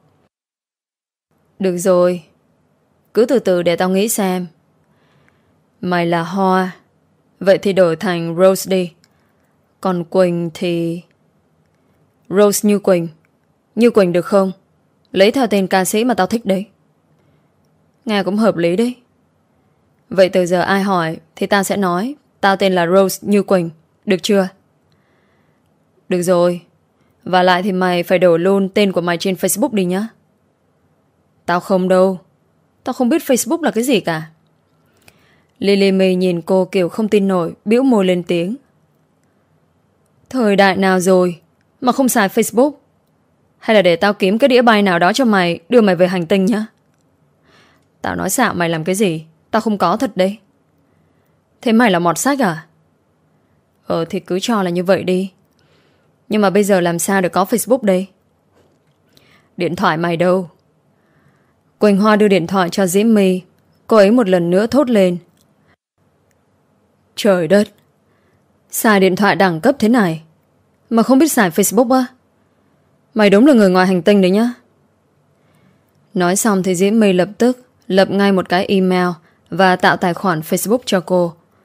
Được rồi, cứ từ từ để tao nghĩ xem. Mày là Hoa, vậy thì đổi thành Rose đi. Còn Quỳnh thì... Rose Như Quỳnh. Như Quỳnh được không? Lấy theo tên ca sĩ mà tao thích đấy. Nghe cũng hợp lý đấy. Vậy từ giờ ai hỏi thì tao sẽ nói tao tên là Rose Như Quỳnh. Được chưa? Được rồi. Và lại thì mày phải đổi luôn tên của mày trên Facebook đi nhá. Tao không đâu. Tao không biết Facebook là cái gì cả. Lily My nhìn cô kiểu không tin nổi, bĩu môi lên tiếng. Thời đại nào rồi mà không xài Facebook? Hay là để tao kiếm cái đĩa bay nào đó cho mày, đưa mày về hành tinh nhá. Tao nói xạo mày làm cái gì? Tao không có thật đấy. Thế mày là mọt sách à? Ờ thì cứ cho là như vậy đi. Nhưng mà bây giờ làm sao để có Facebook đây? Điện thoại mày đâu? Quỳnh Hoa đưa điện thoại cho Diễm My. Cô ấy một lần nữa thốt lên. Trời đất, xài điện thoại đẳng cấp thế này mà không biết xài Facebook á? Mày đúng là người ngoài hành tinh đấy nhá. Nói xong thì Diễm My lập tức lập ngay một cái email và tạo tài khoản Facebook cho cô.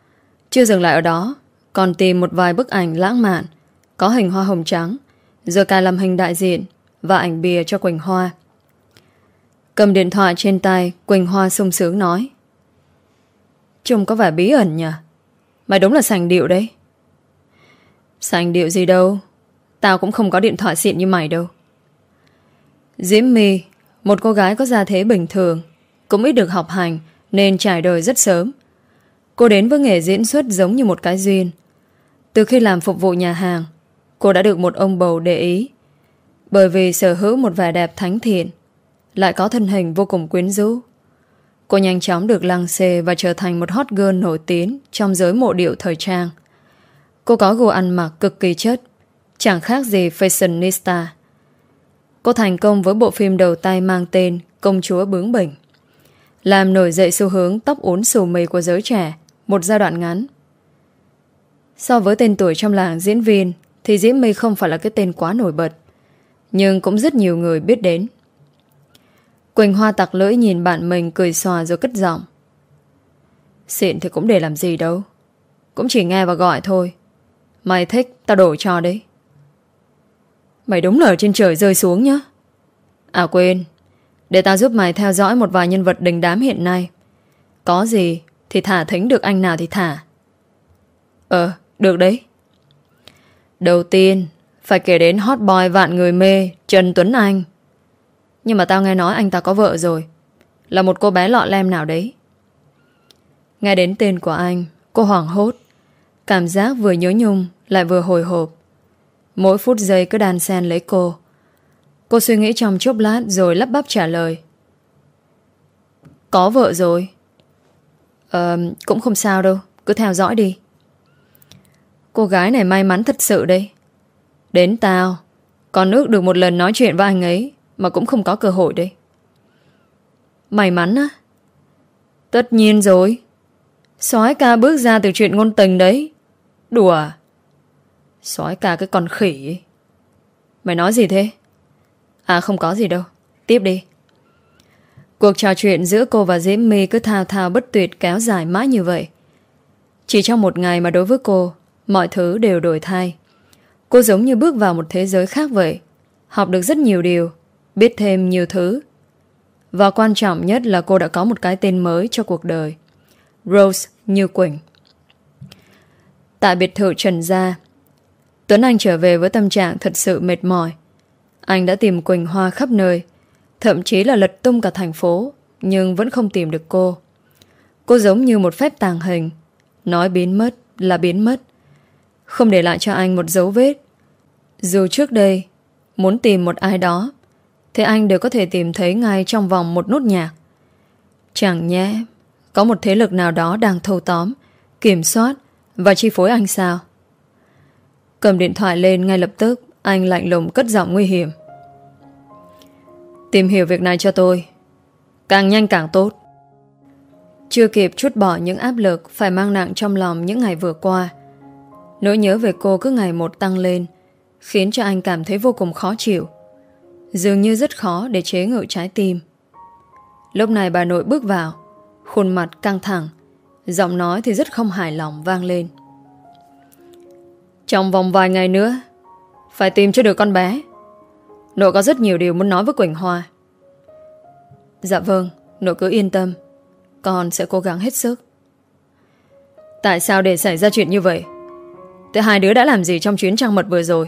Chưa dừng lại ở đó, còn tìm một vài bức ảnh lãng mạn có hình hoa hồng trắng, rồi cài làm hình đại diện và ảnh bìa cho Quỳnh Hoa. Cầm điện thoại trên tay, Quỳnh Hoa sung sướng nói: trông có vẻ bí ẩn nhỉ? Mày đúng là sành điệu đấy. Sành điệu gì đâu, tao cũng không có điện thoại xịn như mày đâu. Diễm My, một cô gái có gia thế bình thường, cũng ít được học hành nên trải đời rất sớm. Cô đến với nghề diễn xuất giống như một cái duyên. Từ khi làm phục vụ nhà hàng, cô đã được một ông bầu để ý. Bởi vì sở hữu một vẻ đẹp thánh thiện, lại có thân hình vô cùng quyến rũ, cô nhanh chóng được lăng xê và trở thành một hot girl nổi tiếng trong giới mộ điệu thời trang. Cô có gu ăn mặc cực kỳ chất, chẳng khác gì fashionista. Cô thành công với bộ phim đầu tay mang tên Công chúa bướng bỉnh, làm nổi dậy xu hướng tóc uốn xù mì của giới trẻ một giai đoạn ngắn. So với tên tuổi trong làng diễn viên thì Diễm My không phải là cái tên quá nổi bật, nhưng cũng rất nhiều người biết đến. Quỳnh Hoa tặc lưỡi nhìn bạn mình cười xòa rồi cất giọng: xịn thì cũng để làm gì đâu, cũng chỉ nghe và gọi thôi. Mày thích tao đổi cho đấy. Mày đúng là ở trên trời rơi xuống nhá. À quên, để tao giúp mày theo dõi một vài nhân vật đình đám hiện nay. Có gì thì thả thính được anh nào thì thả. Ờ, được đấy. Đầu tiên phải kể đến hot boy vạn người mê Trần Tuấn Anh. Nhưng mà tao nghe nói anh ta có vợ rồi, là một cô bé lọ lem nào đấy. Nghe đến tên của anh, cô hoảng hốt, cảm giác vừa nhớ nhung lại vừa hồi hộp. Mỗi phút giây cứ đan xen lấy cô. Cô suy nghĩ trong chốc lát rồi lắp bắp trả lời: có vợ rồi. Ờ, cũng không sao đâu, cứ theo dõi đi. Cô gái này may mắn thật sự đấy. Đến tao còn ước được một lần nói chuyện với anh ấy mà cũng không có cơ hội đấy. May mắn á? Tất nhiên rồi. Soái ca bước ra từ chuyện ngôn tình đấy. Đùa à? Soái ca cái con khỉ ấy. Mày nói gì thế? À không có gì đâu, tiếp đi. Cuộc trò chuyện giữa cô và Diễm My cứ thao thao bất tuyệt kéo dài mãi như vậy. Chỉ trong một ngày mà đối với cô, mọi thứ đều đổi thay. Cô giống như bước vào một thế giới khác vậy. Học được rất nhiều điều, biết thêm nhiều thứ. Và quan trọng nhất là cô đã có một cái tên mới cho cuộc đời: Rose Như Quỳnh. Tại biệt thự Trần Gia, Tuấn Anh trở về với tâm trạng thật sự mệt mỏi. Anh đã tìm Quỳnh Hoa khắp nơi, thậm chí là lật tung cả thành phố, nhưng vẫn không tìm được cô. Cô giống như một phép tàng hình, nói biến mất là biến mất, không để lại cho anh một dấu vết. Dù trước đây muốn tìm một ai đó thì anh đều có thể tìm thấy ngay trong vòng một nốt nhạc. Chẳng nhẽ có một thế lực nào đó đang thâu tóm, kiểm soát và chi phối anh sao? Cầm điện thoại lên ngay lập tức, anh lạnh lùng cất giọng nguy hiểm: tìm hiểu việc này cho tôi, càng nhanh càng tốt. Chưa kịp trút bỏ những áp lực phải mang nặng trong lòng những ngày vừa qua, nỗi nhớ về cô cứ ngày một tăng lên, khiến cho anh cảm thấy vô cùng khó chịu, dường như rất khó để chế ngự trái tim. Lúc này bà nội bước vào, khuôn mặt căng thẳng, giọng nói thì rất không hài lòng vang lên: trong vòng vài ngày nữa phải tìm cho được con bé. Nội có rất nhiều điều muốn nói với Quỳnh Hoa. Dạ vâng, nội cứ yên tâm, con sẽ cố gắng hết sức. Tại sao để xảy ra chuyện như vậy? Thế hai đứa đã làm gì trong chuyến trăng mật vừa rồi?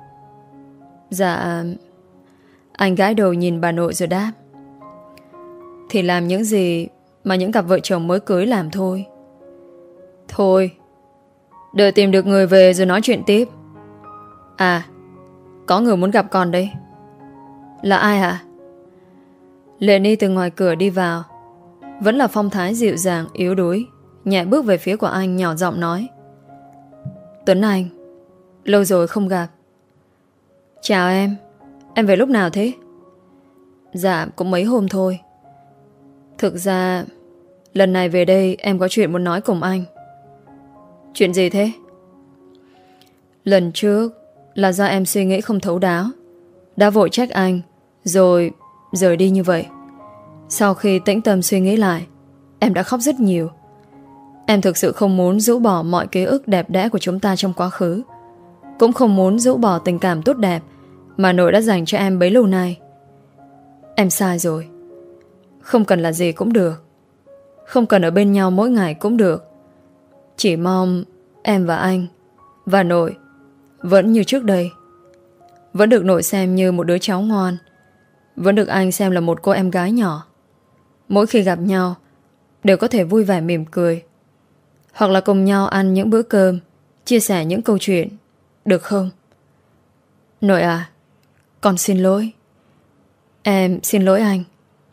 Dạ... Anh gãi đầu nhìn bà nội rồi đáp: thì làm những gì mà những cặp vợ chồng mới cưới làm thôi. Thôi, đợi tìm được người về rồi nói chuyện tiếp. À, có người muốn gặp con đây. Là ai hả? Lệ Ni từ ngoài cửa đi vào, vẫn là phong thái dịu dàng yếu đuối, nhẹ bước về phía của anh, nhỏ giọng nói: Tuấn Anh, lâu rồi không gặp. Chào em, em về lúc nào thế? Dạ cũng mấy hôm thôi. Thực ra lần này về đây em có chuyện muốn nói cùng anh. Chuyện gì thế? Lần trước là do em suy nghĩ không thấu đáo, đã vội trách anh rồi rời đi như vậy. Sau khi tĩnh tâm suy nghĩ lại, em đã khóc rất nhiều. Em thực sự không muốn rũ bỏ mọi ký ức đẹp đẽ của chúng ta trong quá khứ, cũng không muốn rũ bỏ tình cảm tốt đẹp mà nội đã dành cho em bấy lâu nay. Em sai rồi. Không cần là gì cũng được, không cần ở bên nhau mỗi ngày cũng được. Chỉ mong em và anh và nội vẫn như trước đây. Vẫn được nội xem như một đứa cháu ngoan, vẫn được anh xem là một cô em gái nhỏ. Mỗi khi gặp nhau đều có thể vui vẻ mỉm cười, hoặc là cùng nhau ăn những bữa cơm, chia sẻ những câu chuyện, được không? Nội à, con xin lỗi. Em xin lỗi anh.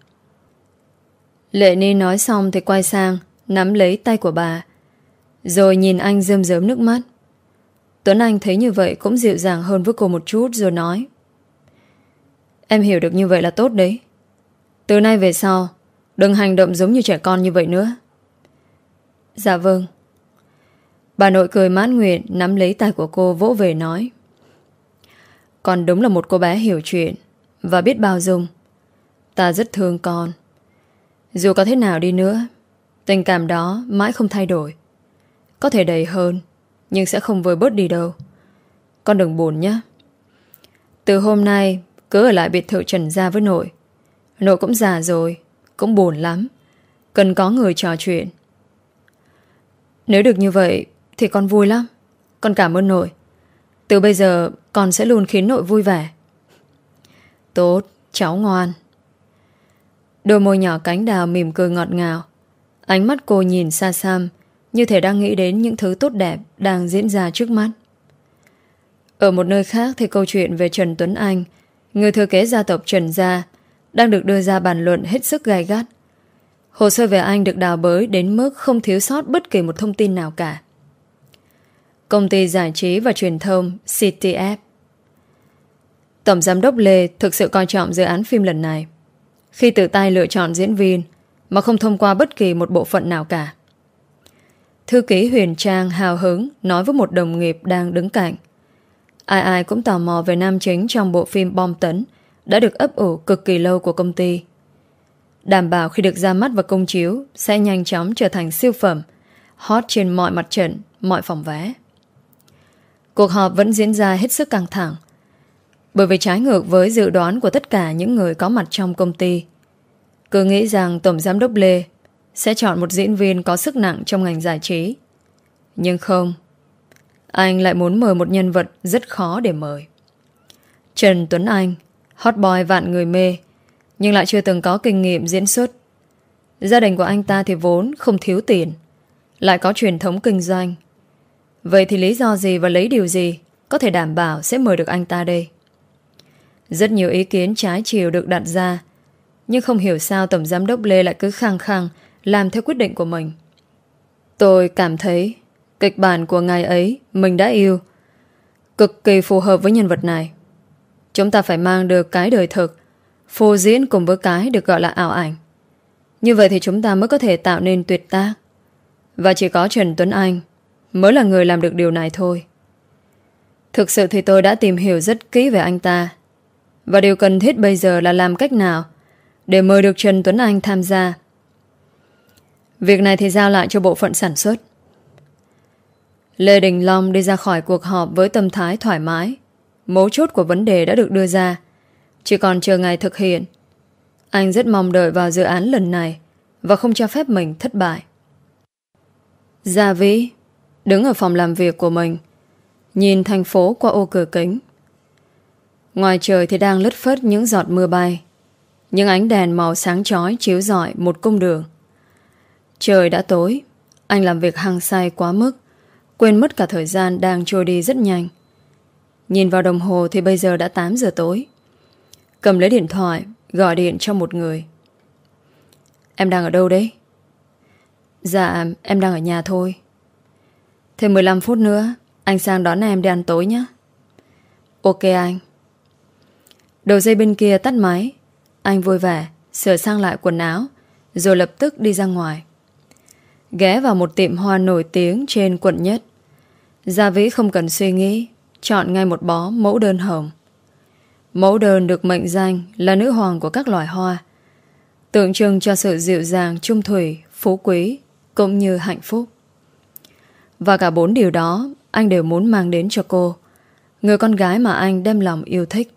Lệ Ni nói xong thì quay sang nắm lấy tay của bà, rồi nhìn anh rơm rớm nước mắt. Tuấn Anh thấy như vậy cũng dịu dàng hơn với cô một chút, rồi nói: Em hiểu được như vậy là tốt đấy. Từ nay về sau đừng hành động giống như trẻ con như vậy nữa. Dạ vâng. Bà nội cười mãn nguyện, nắm lấy tay của cô vỗ về nói: Con đúng là một cô bé hiểu chuyện và biết bao dung. Ta rất thương con. Dù có thế nào đi nữa, tình cảm đó mãi không thay đổi. Có thể đầy hơn, nhưng sẽ không vơi bớt đi đâu. Con đừng buồn nhé. Từ hôm nay cứ ở lại biệt thự Trần Gia với nội. Nội cũng già rồi, cũng buồn lắm, cần có người trò chuyện. Nếu được như vậy thì con vui lắm. Con cảm ơn nội. Từ bây giờ con sẽ luôn khiến nội vui vẻ. Tốt, cháu ngoan. Đôi môi nhỏ cánh đào mỉm cười ngọt ngào. Ánh mắt cô nhìn xa xăm, như thể đang nghĩ đến những thứ tốt đẹp đang diễn ra trước mắt. Ở một nơi khác thì câu chuyện về Trần Tuấn Anh, người thừa kế gia tộc Trần Gia, đang được đưa ra bàn luận hết sức gay gắt. Hồ sơ về anh được đào bới đến mức không thiếu sót bất kỳ một thông tin nào cả. Công ty giải trí và truyền thông City F. Tổng giám đốc Lê thực sự coi trọng dự án phim lần này, khi tự tay lựa chọn diễn viên mà không thông qua bất kỳ một bộ phận nào cả. Thư ký Huyền Trang hào hứng nói với một đồng nghiệp đang đứng cạnh. Ai ai cũng tò mò về nam chính trong bộ phim Bom Tấn đã được ấp ủ cực kỳ lâu của công ty. Đảm bảo khi được ra mắt và công chiếu sẽ nhanh chóng trở thành siêu phẩm, hot trên mọi mặt trận, mọi phòng vé. Cuộc họp vẫn diễn ra hết sức căng thẳng, bởi vì trái ngược với dự đoán của tất cả những người có mặt trong công ty. Cứ nghĩ rằng Tổng Giám đốc Lê sẽ chọn một diễn viên có sức nặng trong ngành giải trí. Nhưng không, anh lại muốn mời một nhân vật rất khó để mời. Trần Tuấn Anh, hot boy vạn người mê, nhưng lại chưa từng có kinh nghiệm diễn xuất. Gia đình của anh ta thì vốn không thiếu tiền, lại có truyền thống kinh doanh. Vậy thì lý do gì và lấy điều gì có thể đảm bảo sẽ mời được anh ta đây? Rất nhiều ý kiến trái chiều được đặt ra, nhưng không hiểu sao Tổng Giám đốc Lê lại cứ khăng khăng làm theo quyết định của mình. Tôi cảm thấy kịch bản của ngày ấy mình đã yêu cực kỳ phù hợp với nhân vật này. Chúng ta phải mang được cái đời thực phô diễn cùng với cái được gọi là ảo ảnh. Như vậy thì chúng ta mới có thể tạo nên tuyệt tác. Và chỉ có Trần Tuấn Anh mới là người làm được điều này thôi. Thực sự thì tôi đã tìm hiểu rất kỹ về anh ta, và điều cần thiết bây giờ là làm cách nào để mời được Trần Tuấn Anh tham gia. Việc này thì giao lại cho bộ phận sản xuất. Lê Đình Long đi ra khỏi cuộc họp với tâm thái thoải mái. Mấu chốt của vấn đề đã được đưa ra, chỉ còn chờ ngày thực hiện. Anh rất mong đợi vào dự án lần này và không cho phép mình thất bại. Gia Vĩ đứng ở phòng làm việc của mình, nhìn thành phố qua ô cửa kính. Ngoài trời thì đang lất phất những giọt mưa bay, những ánh đèn màu sáng chói chiếu rọi một cung đường. Trời đã tối, anh làm việc hăng say quá mức, quên mất cả thời gian đang trôi đi rất nhanh. Nhìn vào đồng hồ thì bây giờ đã tám giờ tối. Cầm lấy điện thoại, gọi điện cho một người. Em đang ở đâu đấy? Dạ, em đang ở nhà thôi. Thêm mười lăm phút nữa anh sang đón em đi ăn tối nhé. Ok anh. Đầu dây bên kia tắt máy. Anh vui vẻ sửa sang lại quần áo, rồi lập tức đi ra ngoài. Ghé vào một tiệm hoa nổi tiếng trên quận Nhất. Gia Vĩ không cần suy nghĩ, chọn ngay một bó mẫu đơn hồng. Mẫu đơn được mệnh danh là nữ hoàng của các loài hoa, tượng trưng cho sự dịu dàng, trung thủy, phú quý cũng như hạnh phúc. Và cả bốn điều đó anh đều muốn mang đến cho cô, người con gái mà anh đem lòng yêu thích.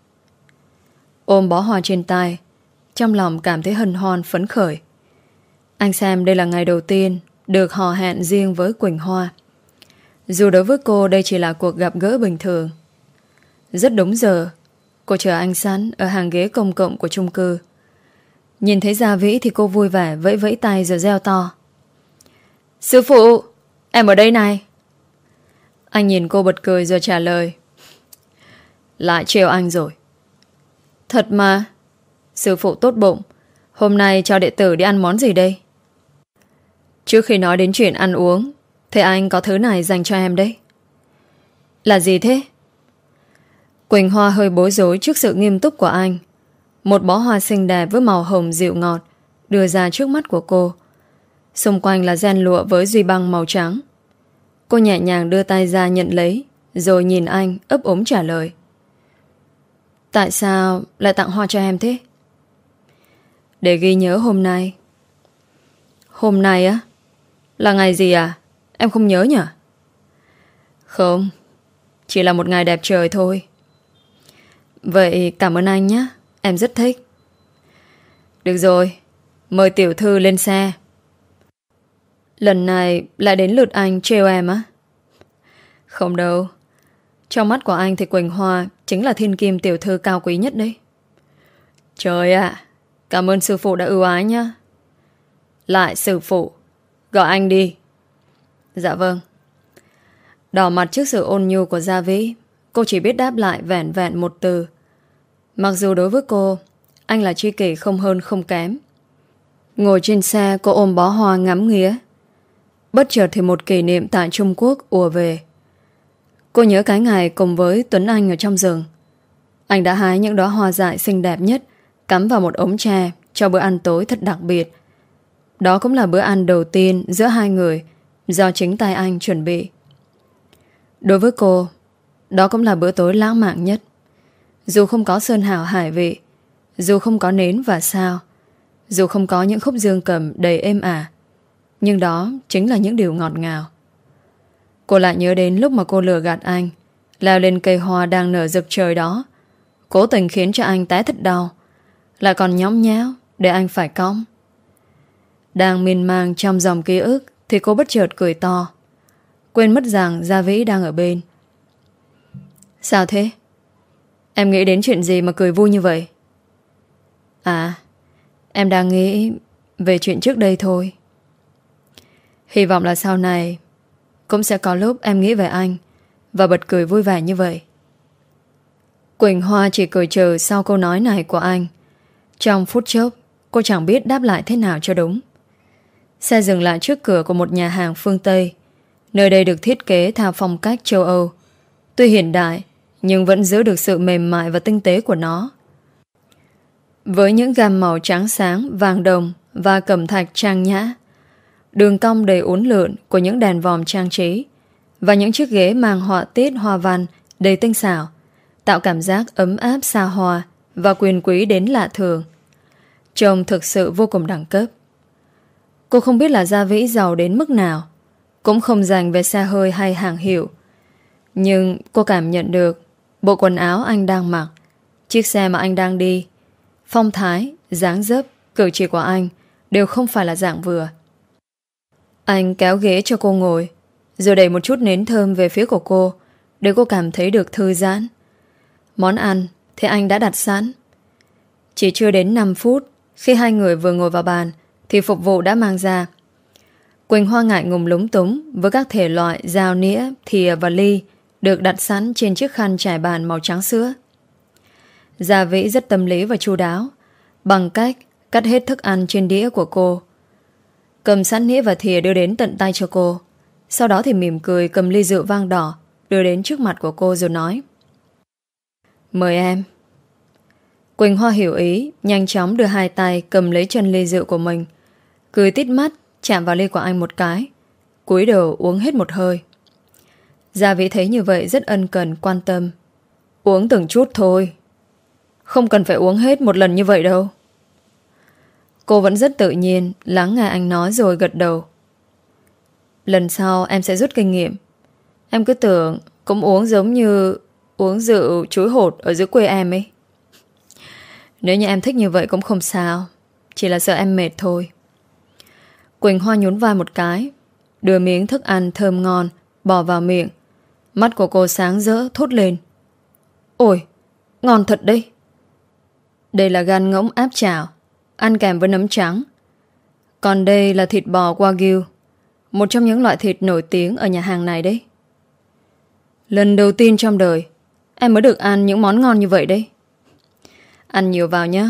Ôm bó hoa trên tay, trong lòng cảm thấy hân hoan phấn khởi. Anh xem đây là ngày đầu tiên được hò hẹn riêng với Quỳnh Hoa. Dù đối với cô đây chỉ là cuộc gặp gỡ bình thường. Rất đúng giờ, cô chờ anh sẵn ở hàng ghế công cộng của chung cư. Nhìn thấy Gia Vĩ thì cô vui vẻ vẫy vẫy tay rồi reo to: "Sư phụ, em ở đây này." Anh nhìn cô bật cười rồi trả lời: "Lại trêu anh rồi." "Thật mà. Sư phụ tốt bụng. Hôm nay cho đệ tử đi ăn món gì đây?" "Trước khi nói đến chuyện ăn uống thì anh có thứ này dành cho em đấy." "Là gì thế?" Quỳnh Hoa hơi bối rối trước sự nghiêm túc của anh. Một bó hoa xinh đẹp với màu hồng dịu ngọt đưa ra trước mắt của cô. Xung quanh là ren lụa với duy băng màu trắng. Cô nhẹ nhàng đưa tay ra nhận lấy, rồi nhìn anh ấp úng trả lời: "Tại sao lại tặng hoa cho em thế?" "Để ghi nhớ hôm nay." "Hôm nay á? Là ngày gì à? Em không nhớ nhỉ?" "Không, chỉ là một ngày đẹp trời thôi." "Vậy cảm ơn anh nhé, em rất thích." "Được rồi, mời tiểu thư lên xe." "Lần này lại đến lượt anh trêu em á?" "Không đâu. Trong mắt của anh thì Quỳnh Hoa chính là thiên kim tiểu thư cao quý nhất đấy." "Trời ạ, cảm ơn sư phụ đã ưu ái nhá." "Lại sư phụ, gọi anh đi." "Dạ vâng." Đỏ mặt trước sự ôn nhu của Gia Vĩ, cô chỉ biết đáp lại vẻn vẹn một từ. Mặc dù đối với cô, anh là tri kỷ không hơn không kém. Ngồi trên xe, cô ôm bó hoa ngắm nghía. Bất chợt thì một kỷ niệm tại Trung Quốc ùa về. Cô nhớ cái ngày cùng với Tuấn Anh ở trong rừng. Anh đã hái những đóa hoa dại xinh đẹp nhất, cắm vào một ống tre cho bữa ăn tối thật đặc biệt. Đó cũng là bữa ăn đầu tiên giữa hai người do chính tay anh chuẩn bị. Đối với cô, đó cũng là bữa tối lãng mạn nhất. Dù không có sơn hào hải vị, dù không có nến và sao, dù không có những khúc dương cầm đầy êm ả, nhưng đó chính là những điều ngọt ngào. Cô lại nhớ đến lúc mà cô lừa gạt anh, leo lên cây hoa đang nở rực trời đó, cố tình khiến cho anh té thật đau, lại còn nhõng nhẽo để anh phải cõng. Đang miên man trong dòng ký ức thì cô bất chợt cười to, quên mất rằng Gia Vĩ đang ở bên. "Sao thế? Em nghĩ đến chuyện gì mà cười vui như vậy?" "À, em đang nghĩ về chuyện trước đây thôi." Hy vọng là sau này cũng sẽ có lúc em nghĩ về anh và bật cười vui vẻ như vậy. Quỳnh Hoa chỉ cười trừ sau câu nói này của anh. Trong phút chốc, cô chẳng biết đáp lại thế nào cho đúng. Xe dừng lại trước cửa của một nhà hàng phương Tây. Nơi đây được thiết kế theo phong cách châu Âu. Tuy hiện đại, nhưng vẫn giữ được sự mềm mại và tinh tế của nó. Với những gam màu trắng sáng, vàng đồng và cẩm thạch trang nhã, đường cong đầy uốn lượn của những đèn vòm trang trí và những chiếc ghế mang họa tiết hoa văn đầy tinh xảo, tạo cảm giác ấm áp xa hoa và quyền quý đến lạ thường. Trông thực sự vô cùng đẳng cấp. Cô không biết là Gia Vĩ giàu đến mức nào, cũng không dành về xe hơi hay hàng hiệu, nhưng cô cảm nhận được bộ quần áo anh đang mặc, chiếc xe mà anh đang đi, phong thái, dáng dấp, cử chỉ của anh đều không phải là dạng vừa. Anh kéo ghế cho cô ngồi, rồi đẩy một chút nến thơm về phía của cô để cô cảm thấy được thư giãn. Món ăn thì anh đã đặt sẵn. Chỉ chưa đến năm phút, khi hai người vừa ngồi vào bàn thì phục vụ đã mang ra. Quỳnh Hoa ngại ngùng lúng túng với các thể loại dao nĩa, thìa và ly được đặt sẵn trên chiếc khăn trải bàn màu trắng sữa. Gia Vĩ rất tâm lý và chu đáo, bằng cách cắt hết thức ăn trên đĩa của cô, cầm sẵn nĩa và thìa đưa đến tận tay cho cô. Sau đó thì mỉm cười cầm ly rượu vang đỏ đưa đến trước mặt của cô rồi nói: "Mời em." Quỳnh Hoa hiểu ý, nhanh chóng đưa hai tay cầm lấy chân ly rượu của mình, cười tít mắt chạm vào ly của anh một cái, cúi đầu uống hết một hơi. Gia Vĩ thấy như vậy rất ân cần quan tâm: "Uống từng chút thôi, không cần phải uống hết một lần như vậy đâu." Cô vẫn rất tự nhiên lắng nghe anh nói rồi gật đầu. Lần sau em sẽ rút kinh nghiệm. Em cứ tưởng cũng uống giống như uống rượu chuối hột ở dưới quê em ấy. Nếu như em thích như vậy cũng không sao, chỉ là sợ em mệt thôi. Quỳnh Hoa nhún vai một cái, đưa miếng thức ăn thơm ngon bỏ vào miệng. Mắt của cô sáng rỡ thốt lên: Ôi, ngon thật đấy. Đây là gan ngỗng áp chảo, ăn kèm với nấm trắng. Còn đây là thịt bò Wagyu, một trong những loại thịt nổi tiếng ở nhà hàng này đấy. Lần đầu tiên trong đời em mới được ăn những món ngon như vậy đấy. Ăn nhiều vào nhé.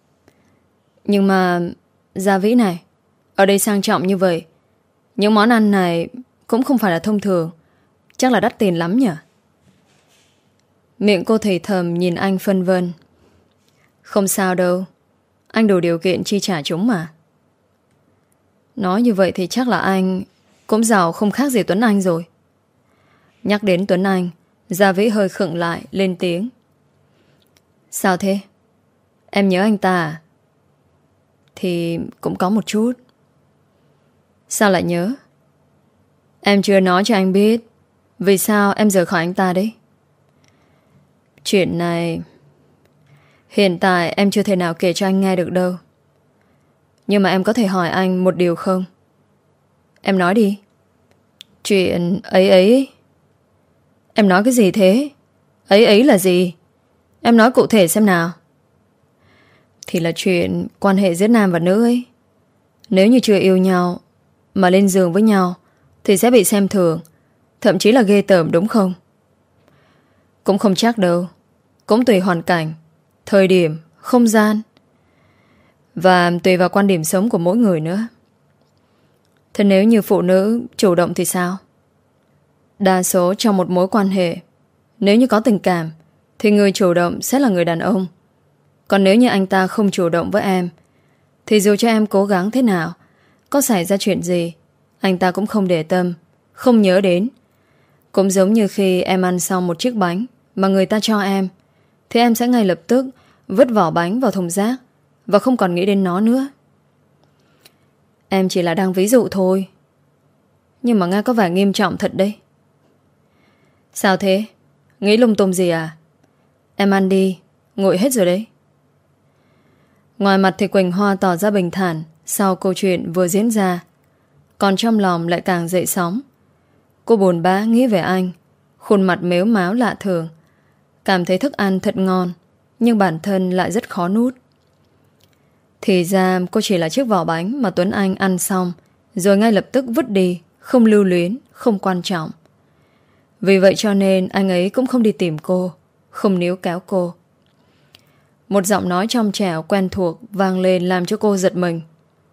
Nhưng mà gia vĩ này, ở đây sang trọng như vậy, những món ăn này cũng không phải là thông thường, chắc là đắt tiền lắm nhỉ? Miệng cô thì thầm nhìn anh phân vân. Không sao đâu, anh đủ điều kiện chi trả chúng mà. Nói như vậy thì chắc là anh cũng giàu không khác gì Tuấn Anh rồi. Nhắc đến Tuấn Anh, Gia Vĩ hơi khựng lại, lên tiếng. Sao thế? Em nhớ anh ta à? Thì cũng có một chút. Sao lại nhớ? Em chưa nói cho anh biết vì sao em rời khỏi anh ta đấy. Chuyện này hiện tại em chưa thể nào kể cho anh nghe được đâu. Nhưng mà em có thể hỏi anh một điều không? Em nói đi. Chuyện ấy ấy. Em nói cái gì thế? Ấy ấy là gì? Em nói cụ thể xem nào. Thì là chuyện quan hệ giữa nam và nữ ấy. Nếu như chưa yêu nhau mà lên giường với nhau thì sẽ bị xem thường, thậm chí là ghê tởm, đúng không? Cũng không chắc đâu. Cũng tùy hoàn cảnh, thời điểm, không gian, và tùy vào quan điểm sống của mỗi người nữa. Thế nếu như phụ nữ chủ động thì sao? Đa số trong một mối quan hệ, nếu như có tình cảm thì người chủ động sẽ là người đàn ông. Còn nếu như anh ta không chủ động với em thì dù cho em cố gắng thế nào, có xảy ra chuyện gì, anh ta cũng không để tâm, không nhớ đến. Cũng giống như khi em ăn xong một chiếc bánh mà người ta cho em, thì em sẽ ngay lập tức vứt vỏ bánh vào thùng rác và không còn nghĩ đến nó nữa. Em chỉ là đang ví dụ thôi, nhưng mà nghe có vẻ nghiêm trọng thật đấy. Sao thế? Nghĩ lung tung gì à? Em ăn đi, nguội hết rồi đấy. Ngoài mặt thì Quỳnh Hoa tỏ ra bình thản sau câu chuyện vừa diễn ra, còn trong lòng lại càng dậy sóng. Cô buồn bã nghĩ về anh, khuôn mặt mếu máo lạ thường, cảm thấy thức ăn thật ngon, nhưng bản thân lại rất khó nuốt. Thì ra cô chỉ là chiếc vỏ bánh mà Tuấn Anh ăn xong rồi ngay lập tức vứt đi, không lưu luyến, không quan trọng. Vì vậy cho nên anh ấy cũng không đi tìm cô, không níu kéo cô. Một giọng nói trong trẻo quen thuộc vang lên làm cho cô giật mình.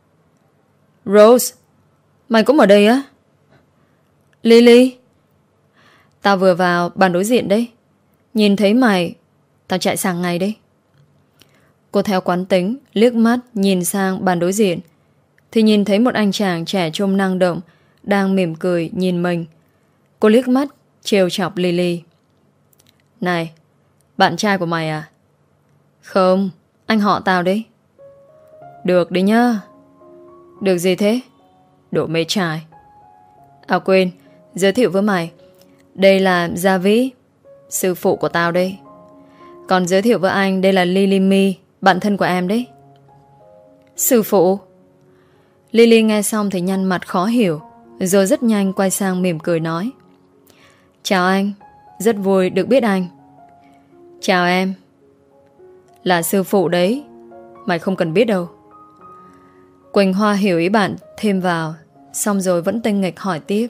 Rose, mày cũng ở đây á? Lily, tao vừa vào bàn đối diện đấy. Nhìn thấy mày, tao chạy sang ngay đấy. Cô theo quán tính liếc mắt nhìn sang bàn đối diện, thì nhìn thấy một anh chàng trẻ trung năng động đang mỉm cười nhìn mình. Cô liếc mắt trêu chọc Lily. Này, bạn trai của mày à? Không, anh họ tao đấy. Được đấy nhá. Được gì thế? Đồ mê trai. À quên, giới thiệu với mày, đây là Gia Vĩ, sư phụ của tao đây. Còn giới thiệu với anh, đây là Lily My, bạn thân của em đấy. Sư phụ? Lily nghe xong thì nhăn mặt khó hiểu, rồi rất nhanh quay sang mỉm cười nói. Chào anh, rất vui được biết anh. Chào em. Là sư phụ đấy, mày không cần biết đâu. Quỳnh Hoa hiểu ý bạn thêm vào, xong rồi vẫn tinh nghịch hỏi tiếp.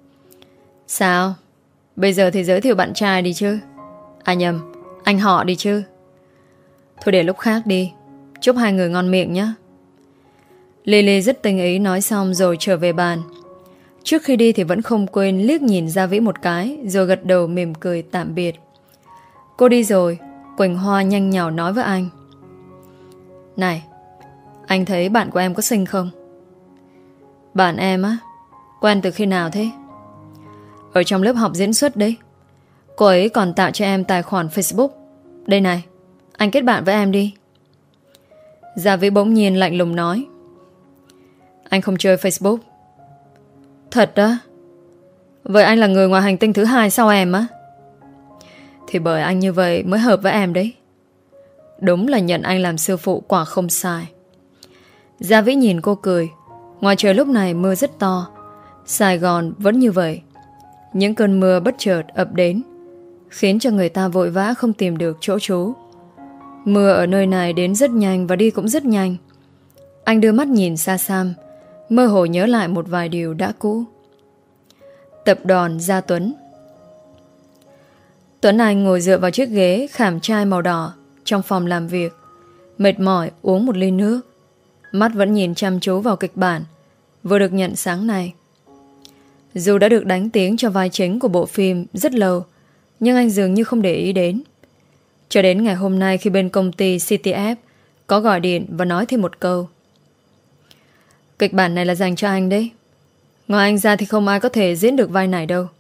Sao? Bây giờ thì giới thiệu bạn trai đi chứ. À nhầm, anh họ đi chứ. Thôi để lúc khác đi. Chúc hai người ngon miệng nhé. Lily rất tinh ý nói xong rồi trở về bàn. Trước khi đi thì vẫn không quên liếc nhìn Gia Vĩ một cái, rồi gật đầu mỉm cười tạm biệt. Cô đi rồi, Quỳnh Hoa nhanh nhảu nói với anh. Này, anh thấy bạn của em có xinh không? Bạn em á? Quen từ khi nào thế? Ở trong lớp học diễn xuất đấy. Cô ấy còn tạo cho em tài khoản Facebook. Đây này, anh kết bạn với em đi. Gia Vĩ bỗng nhiên lạnh lùng nói. Anh không chơi Facebook. Thật á? Vậy anh là người ngoài hành tinh thứ hai sau em á? Thì bởi anh như vậy mới hợp với em đấy. Đúng là nhận anh làm sư phụ quả không sai. Gia Vĩ nhìn cô cười. Ngoài trời lúc này mưa rất to. Sài Gòn vẫn như vậy. Những cơn mưa bất chợt ập đến, khiến cho người ta vội vã không tìm được chỗ trú. Mưa ở nơi này đến rất nhanh và đi cũng rất nhanh. Anh đưa mắt nhìn xa xăm, mơ hồ nhớ lại một vài điều đã cũ. Tập đoàn Gia Tuấn. Tuấn Anh ngồi dựa vào chiếc ghế khảm trai màu đỏ trong phòng làm việc, mệt mỏi uống một ly nước. Mắt vẫn nhìn chăm chú vào kịch bản vừa được nhận sáng nay. Dù đã được đánh tiếng cho vai chính của bộ phim rất lâu, nhưng anh dường như không để ý đến. Cho đến ngày hôm nay khi bên công ty xê tê ép có gọi điện và nói thêm một câu: kịch bản này là dành cho anh đấy. Ngoài anh ra thì không ai có thể diễn được vai này đâu.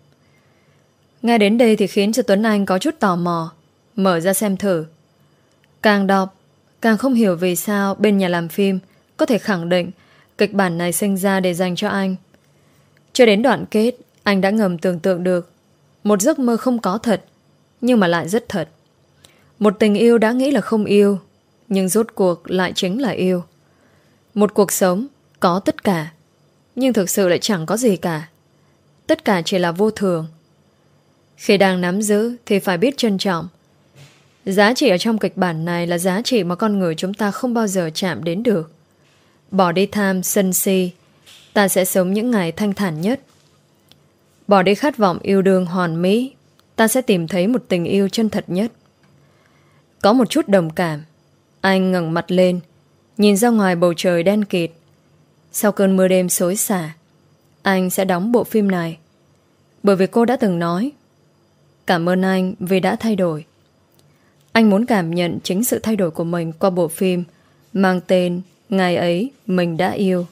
Nghe đến đây thì khiến cho Tuấn Anh có chút tò mò, mở ra xem thử. Càng đọc, càng không hiểu vì sao bên nhà làm phim có thể khẳng định kịch bản này sinh ra để dành cho anh. Cho đến đoạn kết, anh đã ngầm tưởng tượng được một giấc mơ không có thật, nhưng mà lại rất thật. Một tình yêu đã nghĩ là không yêu, nhưng rốt cuộc lại chính là yêu. Một cuộc sống có tất cả, nhưng thực sự lại chẳng có gì cả. Tất cả chỉ là vô thường. Khi đang nắm giữ thì phải biết trân trọng. Giá trị ở trong kịch bản này là giá trị mà con người chúng ta không bao giờ chạm đến được. Bỏ đi tham sân si, ta sẽ sống những ngày thanh thản nhất. Bỏ đi khát vọng yêu đương hoàn mỹ, ta sẽ tìm thấy một tình yêu chân thật nhất. Có một chút đồng cảm, anh ngẩng mặt lên, nhìn ra ngoài bầu trời đen kịt. Sau cơn mưa đêm xối xả, anh sẽ đóng bộ phim này. Bởi vì cô đã từng nói, cảm ơn anh vì đã thay đổi. Anh muốn cảm nhận chính sự thay đổi của mình qua bộ phim mang tên Ngày ấy mình đã yêu.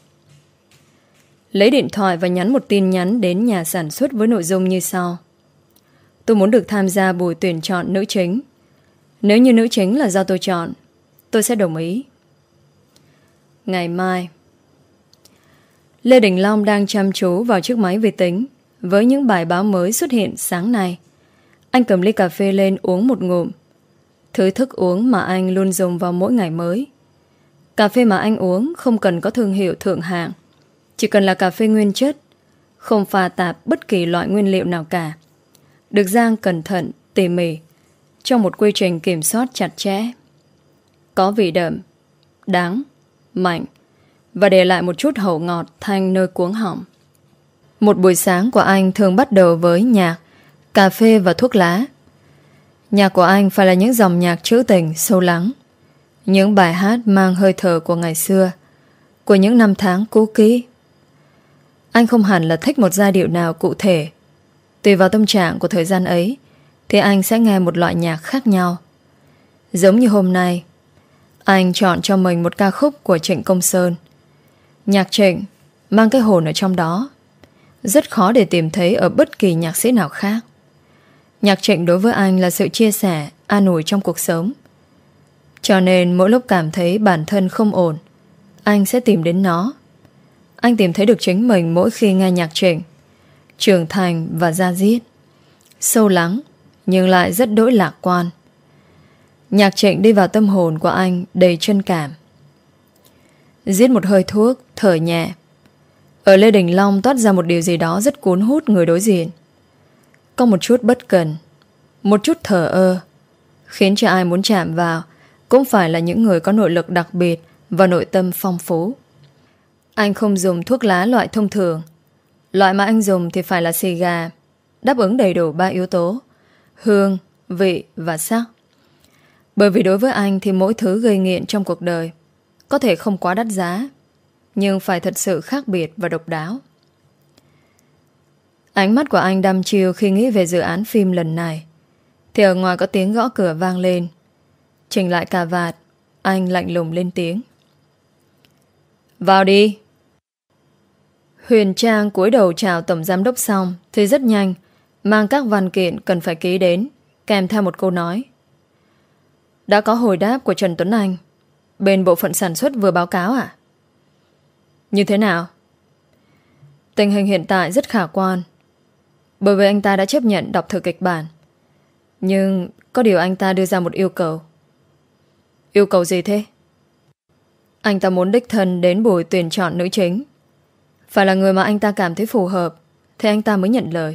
Lấy điện thoại và nhắn một tin nhắn đến nhà sản xuất với nội dung như sau: tôi muốn được tham gia buổi tuyển chọn nữ chính. Nếu như nữ chính là do tôi chọn, tôi sẽ đồng ý. Ngày mai. Lê Đình Long đang chăm chú vào chiếc máy vi tính với những bài báo mới xuất hiện sáng nay. Anh cầm ly cà phê lên uống một ngụm. Thứ thức uống mà anh luôn dùng vào mỗi ngày mới. Cà phê mà anh uống không cần có thương hiệu thượng hạng, chỉ cần là cà phê nguyên chất, không pha tạp bất kỳ loại nguyên liệu nào cả, được rang cẩn thận, tỉ mỉ, trong một quy trình kiểm soát chặt chẽ. Có vị đậm, đắng, mạnh, và để lại một chút hậu ngọt thanh nơi cuống họng. Một buổi sáng của anh thường bắt đầu với nhạc, cà phê và thuốc lá. Nhạc của anh phải là những dòng nhạc trữ tình sâu lắng, những bài hát mang hơi thở của ngày xưa, của những năm tháng cũ kỹ. Anh không hẳn là thích một giai điệu nào cụ thể. Tùy vào tâm trạng của thời gian ấy thì anh sẽ nghe một loại nhạc khác nhau. Giống như hôm nay, anh chọn cho mình một ca khúc của Trịnh Công Sơn. Nhạc Trịnh mang cái hồn ở trong đó, rất khó để tìm thấy ở bất kỳ nhạc sĩ nào khác. Nhạc Trịnh đối với anh là sự chia sẻ, an ủi trong cuộc sống. Cho nên mỗi lúc cảm thấy bản thân không ổn, anh sẽ tìm đến nó. Anh tìm thấy được chính mình mỗi khi nghe nhạc Trịnh. Trưởng thành và da diết, sâu lắng nhưng lại rất đỗi lạc quan. Nhạc Trịnh đi vào tâm hồn của anh đầy chân cảm. Giết một hơi thuốc, thở nhẹ. Ở Lê Đình Long toát ra một điều gì đó rất cuốn hút người đối diện. Có một chút bất cần, một chút thờ ơ, khiến cho ai muốn chạm vào cũng phải là những người có nội lực đặc biệt và nội tâm phong phú. Anh không dùng thuốc lá loại thông thường. Loại mà anh dùng thì phải là xì gà, đáp ứng đầy đủ ba yếu tố: hương, vị và sắc. Bởi vì đối với anh thì mỗi thứ gây nghiện trong cuộc đời có thể không quá đắt giá, nhưng phải thật sự khác biệt và độc đáo. Ánh mắt của anh đăm chiêu khi nghĩ về dự án phim lần này, thì ở ngoài có tiếng gõ cửa vang lên. Chỉnh lại cà vạt, anh lạnh lùng lên tiếng: vào đi. Huyền Trang cúi đầu chào tổng giám đốc xong thì rất nhanh mang các văn kiện cần phải ký đến, kèm theo một câu nói: đã có hồi đáp của Trần Tuấn Anh, bên bộ phận sản xuất vừa báo cáo ạ. À? Như thế nào? Tình hình hiện tại rất khả quan, bởi vì anh ta đã chấp nhận đọc thử kịch bản. Nhưng có điều anh ta đưa ra một yêu cầu. Yêu cầu gì thế? Anh ta muốn đích thân đến buổi tuyển chọn nữ chính. Phải là người mà anh ta cảm thấy phù hợp thì anh ta mới nhận lời.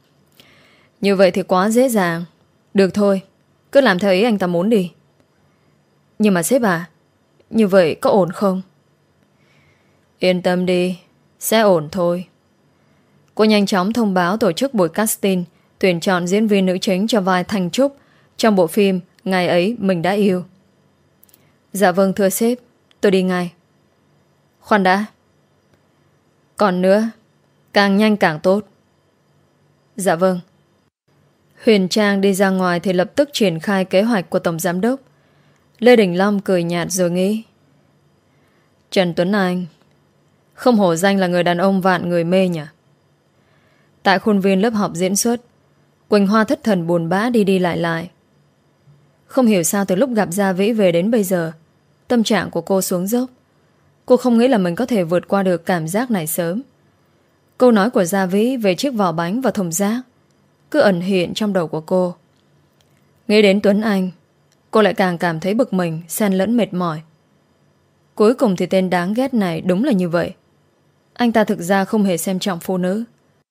Như vậy thì quá dễ dàng. Được thôi, cứ làm theo ý anh ta muốn đi. Nhưng mà sếp à, như vậy có ổn không? Yên tâm đi, sẽ ổn thôi. Cô nhanh chóng thông báo tổ chức buổi casting tuyển chọn diễn viên nữ chính cho vai Thanh Trúc trong bộ phim Ngày ấy mình đã yêu. Dạ vâng thưa sếp, tôi đi ngay. Khoan đã. Còn nữa, càng nhanh càng tốt. Dạ vâng. Huyền Trang đi ra ngoài thì lập tức triển khai kế hoạch của Tổng Giám Đốc. Lê Đình Long cười nhạt rồi nghĩ, Trần Tuấn Anh không hổ danh là người đàn ông vạn người mê nhỉ. Tại khuôn viên lớp học diễn xuất, Quỳnh Hoa thất thần buồn bã đi đi lại lại. Không hiểu sao từ lúc gặp Gia Vĩ về đến bây giờ, tâm trạng của cô xuống dốc. Cô không nghĩ là mình có thể vượt qua được cảm giác này sớm. Câu nói của Gia Vĩ về chiếc vỏ bánh và thùng rác cứ ẩn hiện trong đầu của cô. Nghĩ đến Tuấn Anh, cô lại càng cảm thấy bực mình, xen lẫn mệt mỏi. Cuối cùng thì tên đáng ghét này đúng là như vậy. Anh ta thực ra không hề xem trọng phụ nữ.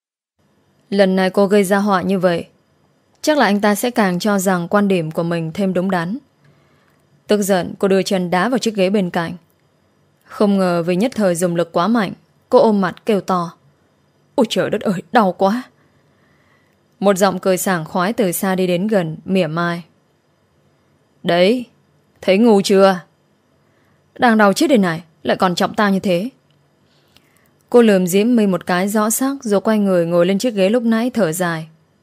Lần này cô gây ra họa như vậy, chắc là anh ta sẽ càng cho rằng quan điểm của mình thêm đúng đắn. Tức giận, cô đưa chân đá vào chiếc ghế bên cạnh. Không ngờ vì nhất thời dùng lực quá mạnh, cô ôm mặt kêu to, ôi trời đất ơi, đau quá. Một giọng cười sảng khoái từ xa đi đến gần, mỉa mai. Đấy, thấy ngu chưa? Đang đau chết đây này, lại còn trọng tao như thế. Cô lườm Diễm My một cái rõ sắc, rồi quay người ngồi lên chiếc ghế lúc nãy thở dài.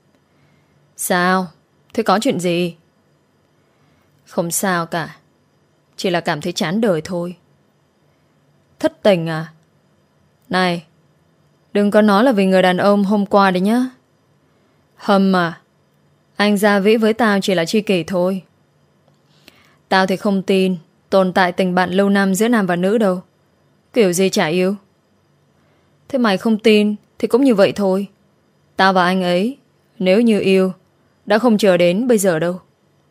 Sao? Thế có chuyện gì? Không sao cả, chỉ là cảm thấy chán đời thôi. Thất tình à? Này, đừng có nói là vì người đàn ông hôm qua đấy nhá. Hâm mà, anh Gia Vĩ với tao chỉ là tri kỷ thôi. Tao thì không tin tồn tại tình bạn lâu năm giữa nam và nữ đâu. Kiểu gì chả yêu. Thế mày không tin thì cũng như vậy thôi. Tao và anh ấy, nếu như yêu, đã không chờ đến bây giờ đâu.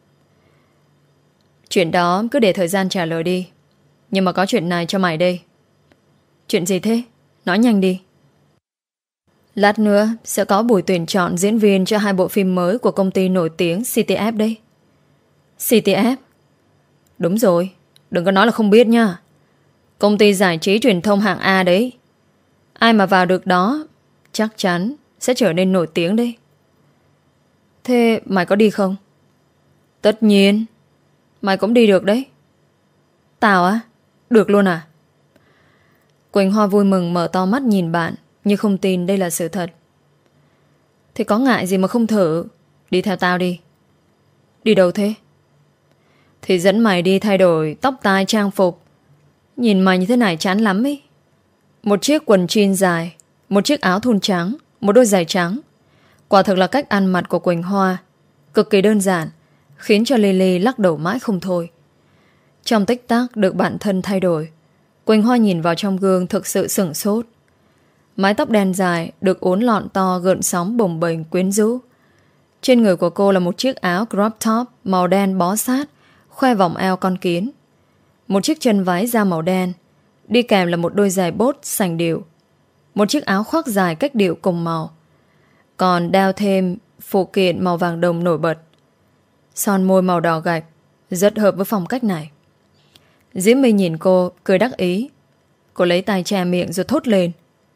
Chuyện đó cứ để thời gian trả lời đi. Nhưng mà có chuyện này cho mày đây. Chuyện gì thế? Nói nhanh đi. Lát nữa sẽ có buổi tuyển chọn diễn viên cho hai bộ phim mới của công ty nổi tiếng xê tê ép đấy. xê tê ép? Đúng rồi, đừng có nói là không biết nha. Công ty giải trí truyền thông hạng A đấy. Ai mà vào được đó chắc chắn sẽ trở nên nổi tiếng đấy. Thế mày có đi không? Tất nhiên. Mày cũng đi được đấy. Tao á? Được luôn à? Quỳnh Hoa vui mừng mở to mắt nhìn bạn, như không tin đây là sự thật. Thì có ngại gì mà không thử. Đi theo tao đi. Đi đâu thế? Thì dẫn mày đi thay đổi tóc tai trang phục. Nhìn mày như thế này chán lắm ý. Một chiếc quần jean dài, một chiếc áo thun trắng, một đôi giày trắng. Quả thực là cách ăn mặc của Quỳnh Hoa cực kỳ đơn giản, khiến cho Lily lắc đầu mãi không thôi. Trong tích tắc được bản thân thay đổi, Quỳnh Hoa nhìn vào trong gương thực sự sửng sốt. Mái tóc đen dài được uốn lọn to gợn sóng bồng bềnh quyến rũ. Trên người của cô là một chiếc áo crop top màu đen bó sát, khoe vòng eo con kiến. Một chiếc chân váy da màu đen, đi kèm là một đôi giày bốt sành điệu. Một chiếc áo khoác dài cách điệu cùng màu, còn đeo thêm phụ kiện màu vàng đồng nổi bật. Son môi màu đỏ gạch rất hợp với phong cách này. Diễm My nhìn cô cười đắc ý. Cô lấy tay che miệng rồi thốt lên,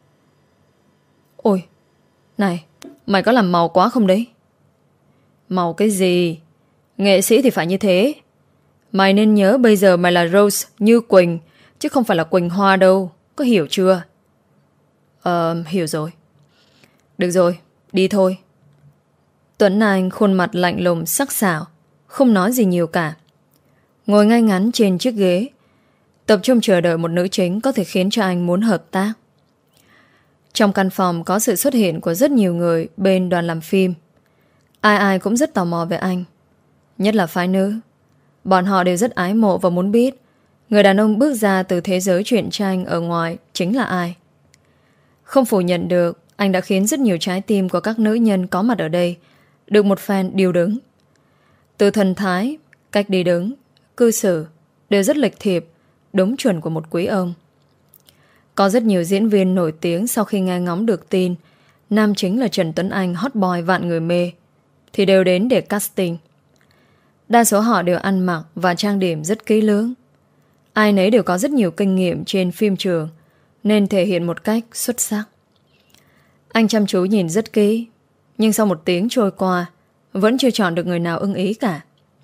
ôi, này, mày có làm màu quá không đấy? Màu cái gì? Nghệ sĩ thì phải như thế. Mày nên nhớ bây giờ mày là Rose Như Quỳnh, chứ không phải là Quỳnh Hoa đâu. Có hiểu chưa? Ờ, hiểu rồi. Được rồi, đi thôi. Tuấn Anh khuôn mặt lạnh lùng sắc sảo, không nói gì nhiều cả. Ngồi ngay ngắn trên chiếc ghế, tập trung chờ đợi một nữ chính có thể khiến cho anh muốn hợp tác. Trong căn phòng có sự xuất hiện của rất nhiều người bên đoàn làm phim. Ai ai cũng rất tò mò về anh, nhất là phái nữ. Bọn họ đều rất ái mộ và muốn biết người đàn ông bước ra từ thế giới truyện tranh ở ngoài chính là ai. Không phủ nhận được, anh đã khiến rất nhiều trái tim của các nữ nhân có mặt ở đây được một phen điều đứng. Từ thần thái, cách đi đứng, cư xử đều rất lịch thiệp, đúng chuẩn của một quý ông. Có rất nhiều diễn viên nổi tiếng sau khi nghe ngóng được tin nam chính là Trần Tuấn Anh, hot boy vạn người mê, thì đều đến để casting. Đa số họ đều ăn mặc và trang điểm rất kỹ lưỡng. Ai nấy đều có rất nhiều kinh nghiệm trên phim trường nên thể hiện một cách xuất sắc. Anh chăm chú nhìn rất kỹ, nhưng sau một tiếng trôi qua vẫn chưa chọn được người nào ưng ý cả.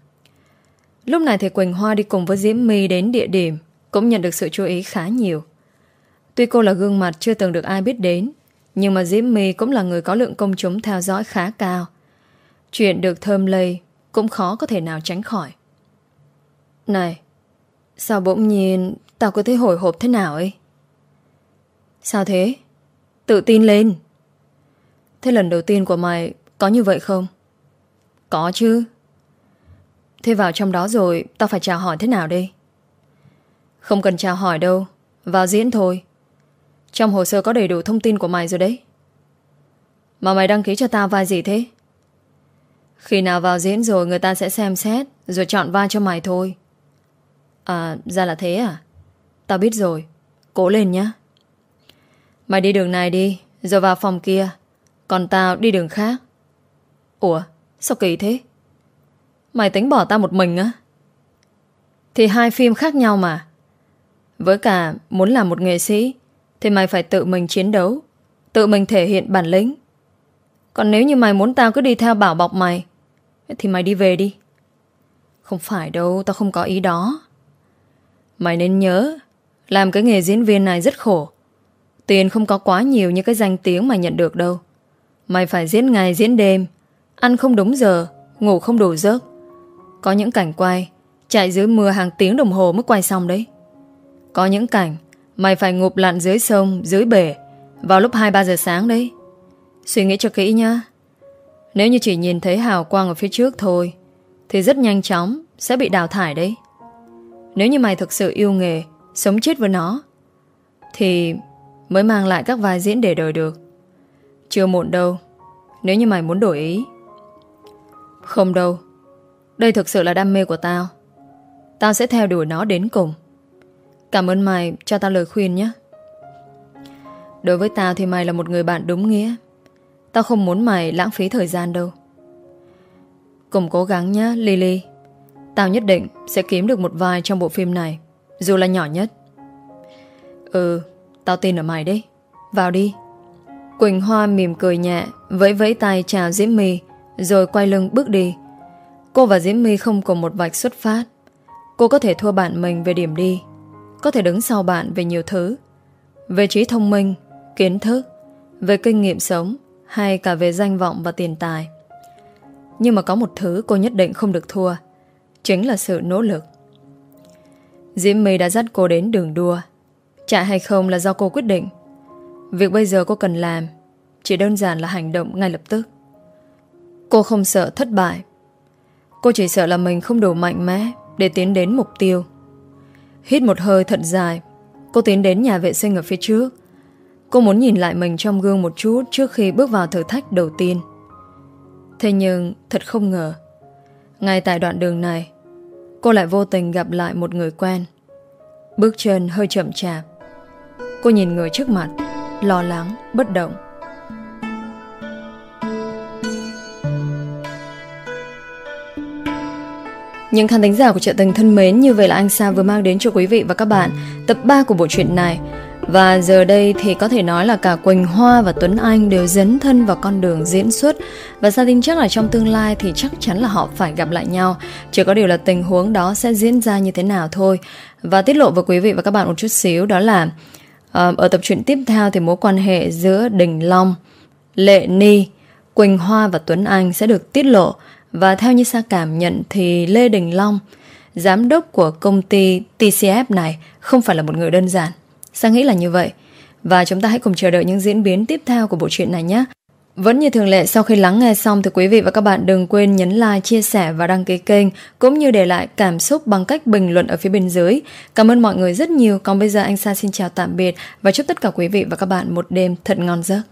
Lúc này thì Quỳnh Hoa đi cùng với Diễm My đến địa điểm cũng nhận được sự chú ý khá nhiều. Tuy cô là gương mặt chưa từng được ai biết đến, nhưng mà Diễm My cũng là người có lượng công chúng theo dõi khá cao. Chuyện được thơm lây cũng khó có thể nào tránh khỏi. Này, sao bỗng nhiên tao cứ thấy hồi hộp thế nào ấy? Sao thế? Tự tin lên. Thế lần đầu tiên của mày có như vậy không? Có chứ. Thế vào trong đó rồi tao phải chào hỏi thế nào đây? Không cần chào hỏi đâu, vào diễn thôi. Trong hồ sơ có đầy đủ thông tin của mày rồi đấy. Mà mày đăng ký cho tao vai gì thế? Khi nào vào diễn rồi người ta sẽ xem xét rồi chọn vai cho mày thôi. À, ra là thế à? Tao biết rồi, cố lên nhá. Mày đi đường này đi, rồi vào phòng kia, còn tao đi đường khác. Ủa, sao kỳ thế? Mày tính bỏ tao một mình á? Thì hai phim khác nhau mà. Với cả muốn làm một nghệ sĩ thì mày phải tự mình chiến đấu, tự mình thể hiện bản lĩnh. Còn nếu như mày muốn tao cứ đi theo bảo bọc mày thì mày đi về đi. Không phải đâu, tao không có ý đó. Mày nên nhớ, làm cái nghề diễn viên này rất khổ. Tiền không có quá nhiều như cái danh tiếng mày nhận được đâu. Mày phải diễn ngày diễn đêm, ăn không đúng giờ, ngủ không đủ giấc. Có những cảnh quay chạy dưới mưa hàng tiếng đồng hồ mới quay xong đấy. Có những cảnh mày phải ngụp lặn dưới sông, dưới bể vào lúc hai ba giờ sáng đấy. Suy nghĩ cho kỹ nhá. Nếu như chỉ nhìn thấy hào quang ở phía trước thôi thì rất nhanh chóng sẽ bị đào thải đấy. Nếu như mày thực sự yêu nghề, sống chết với nó thì mới mang lại các vai diễn để đời được. Chưa muộn đâu nếu như mày muốn đổi ý. Không đâu, đây thực sự là đam mê của tao. Tao sẽ theo đuổi nó đến cùng. Cảm ơn mày cho tao lời khuyên nhé. Đối với tao thì mày là một người bạn đúng nghĩa. Tao không muốn mày lãng phí thời gian đâu. Cùng cố gắng nhé Lily. Tao nhất định sẽ kiếm được một vai trong bộ phim này, dù là nhỏ nhất. Ừ, tao tin ở mày đấy. Vào đi. Quỳnh Hoa mỉm cười nhẹ, vẫy vẫy tay chào Diễm My, rồi quay lưng bước đi. Cô và Diễm My không cùng một vạch xuất phát. Cô có thể thua bạn mình về điểm đi, có thể đứng sau bạn về nhiều thứ, về trí thông minh, kiến thức, về kinh nghiệm sống, hay cả về danh vọng và tiền tài. Nhưng mà có một thứ cô nhất định không được thua, chính là sự nỗ lực. Diễm My đã dắt cô đến đường đua. Chạy hay không là do cô quyết định. Việc bây giờ cô cần làm chỉ đơn giản là hành động ngay lập tức. Cô không sợ thất bại. Cô chỉ sợ là mình không đủ mạnh mẽ để tiến đến mục tiêu. Hít một hơi thật dài, cô tiến đến nhà vệ sinh ở phía trước. Cô muốn nhìn lại mình trong gương một chút trước khi bước vào thử thách đầu tiên. Thế nhưng thật không ngờ, ngay tại đoạn đường này, cô lại vô tình gặp lại một người quen. Bước chân hơi chậm chạp. Cô nhìn người trước mặt, lo lắng, bất động. Những khán thính giả của Chợ Tình thân mến, như vậy là anh Sa vừa mang đến cho quý vị và các bạn tập ba của bộ truyện này. Và giờ đây thì có thể nói là cả Quỳnh Hoa và Tuấn Anh đều dấn thân vào con đường diễn xuất. Và Sa tin chắc là trong tương lai thì chắc chắn là họ phải gặp lại nhau. Chỉ có điều là tình huống đó sẽ diễn ra như thế nào thôi. Và tiết lộ với quý vị và các bạn một chút xíu, đó là uh, ở tập truyện tiếp theo thì mối quan hệ giữa Đình Long, Lệ Ni, Quỳnh Hoa và Tuấn Anh sẽ được tiết lộ. Và theo như Sa cảm nhận thì Lê Đình Long, giám đốc của công ty tê xê ép này, không phải là một người đơn giản. Sa nghĩ là như vậy. Và chúng ta hãy cùng chờ đợi những diễn biến tiếp theo của bộ truyện này nhé. Vẫn như thường lệ, sau khi lắng nghe xong thì quý vị và các bạn đừng quên nhấn like, chia sẻ và đăng ký kênh, cũng như để lại cảm xúc bằng cách bình luận ở phía bên dưới. Cảm ơn mọi người rất nhiều. Còn bây giờ anh Sa xin chào tạm biệt và chúc tất cả quý vị và các bạn một đêm thật ngon giấc.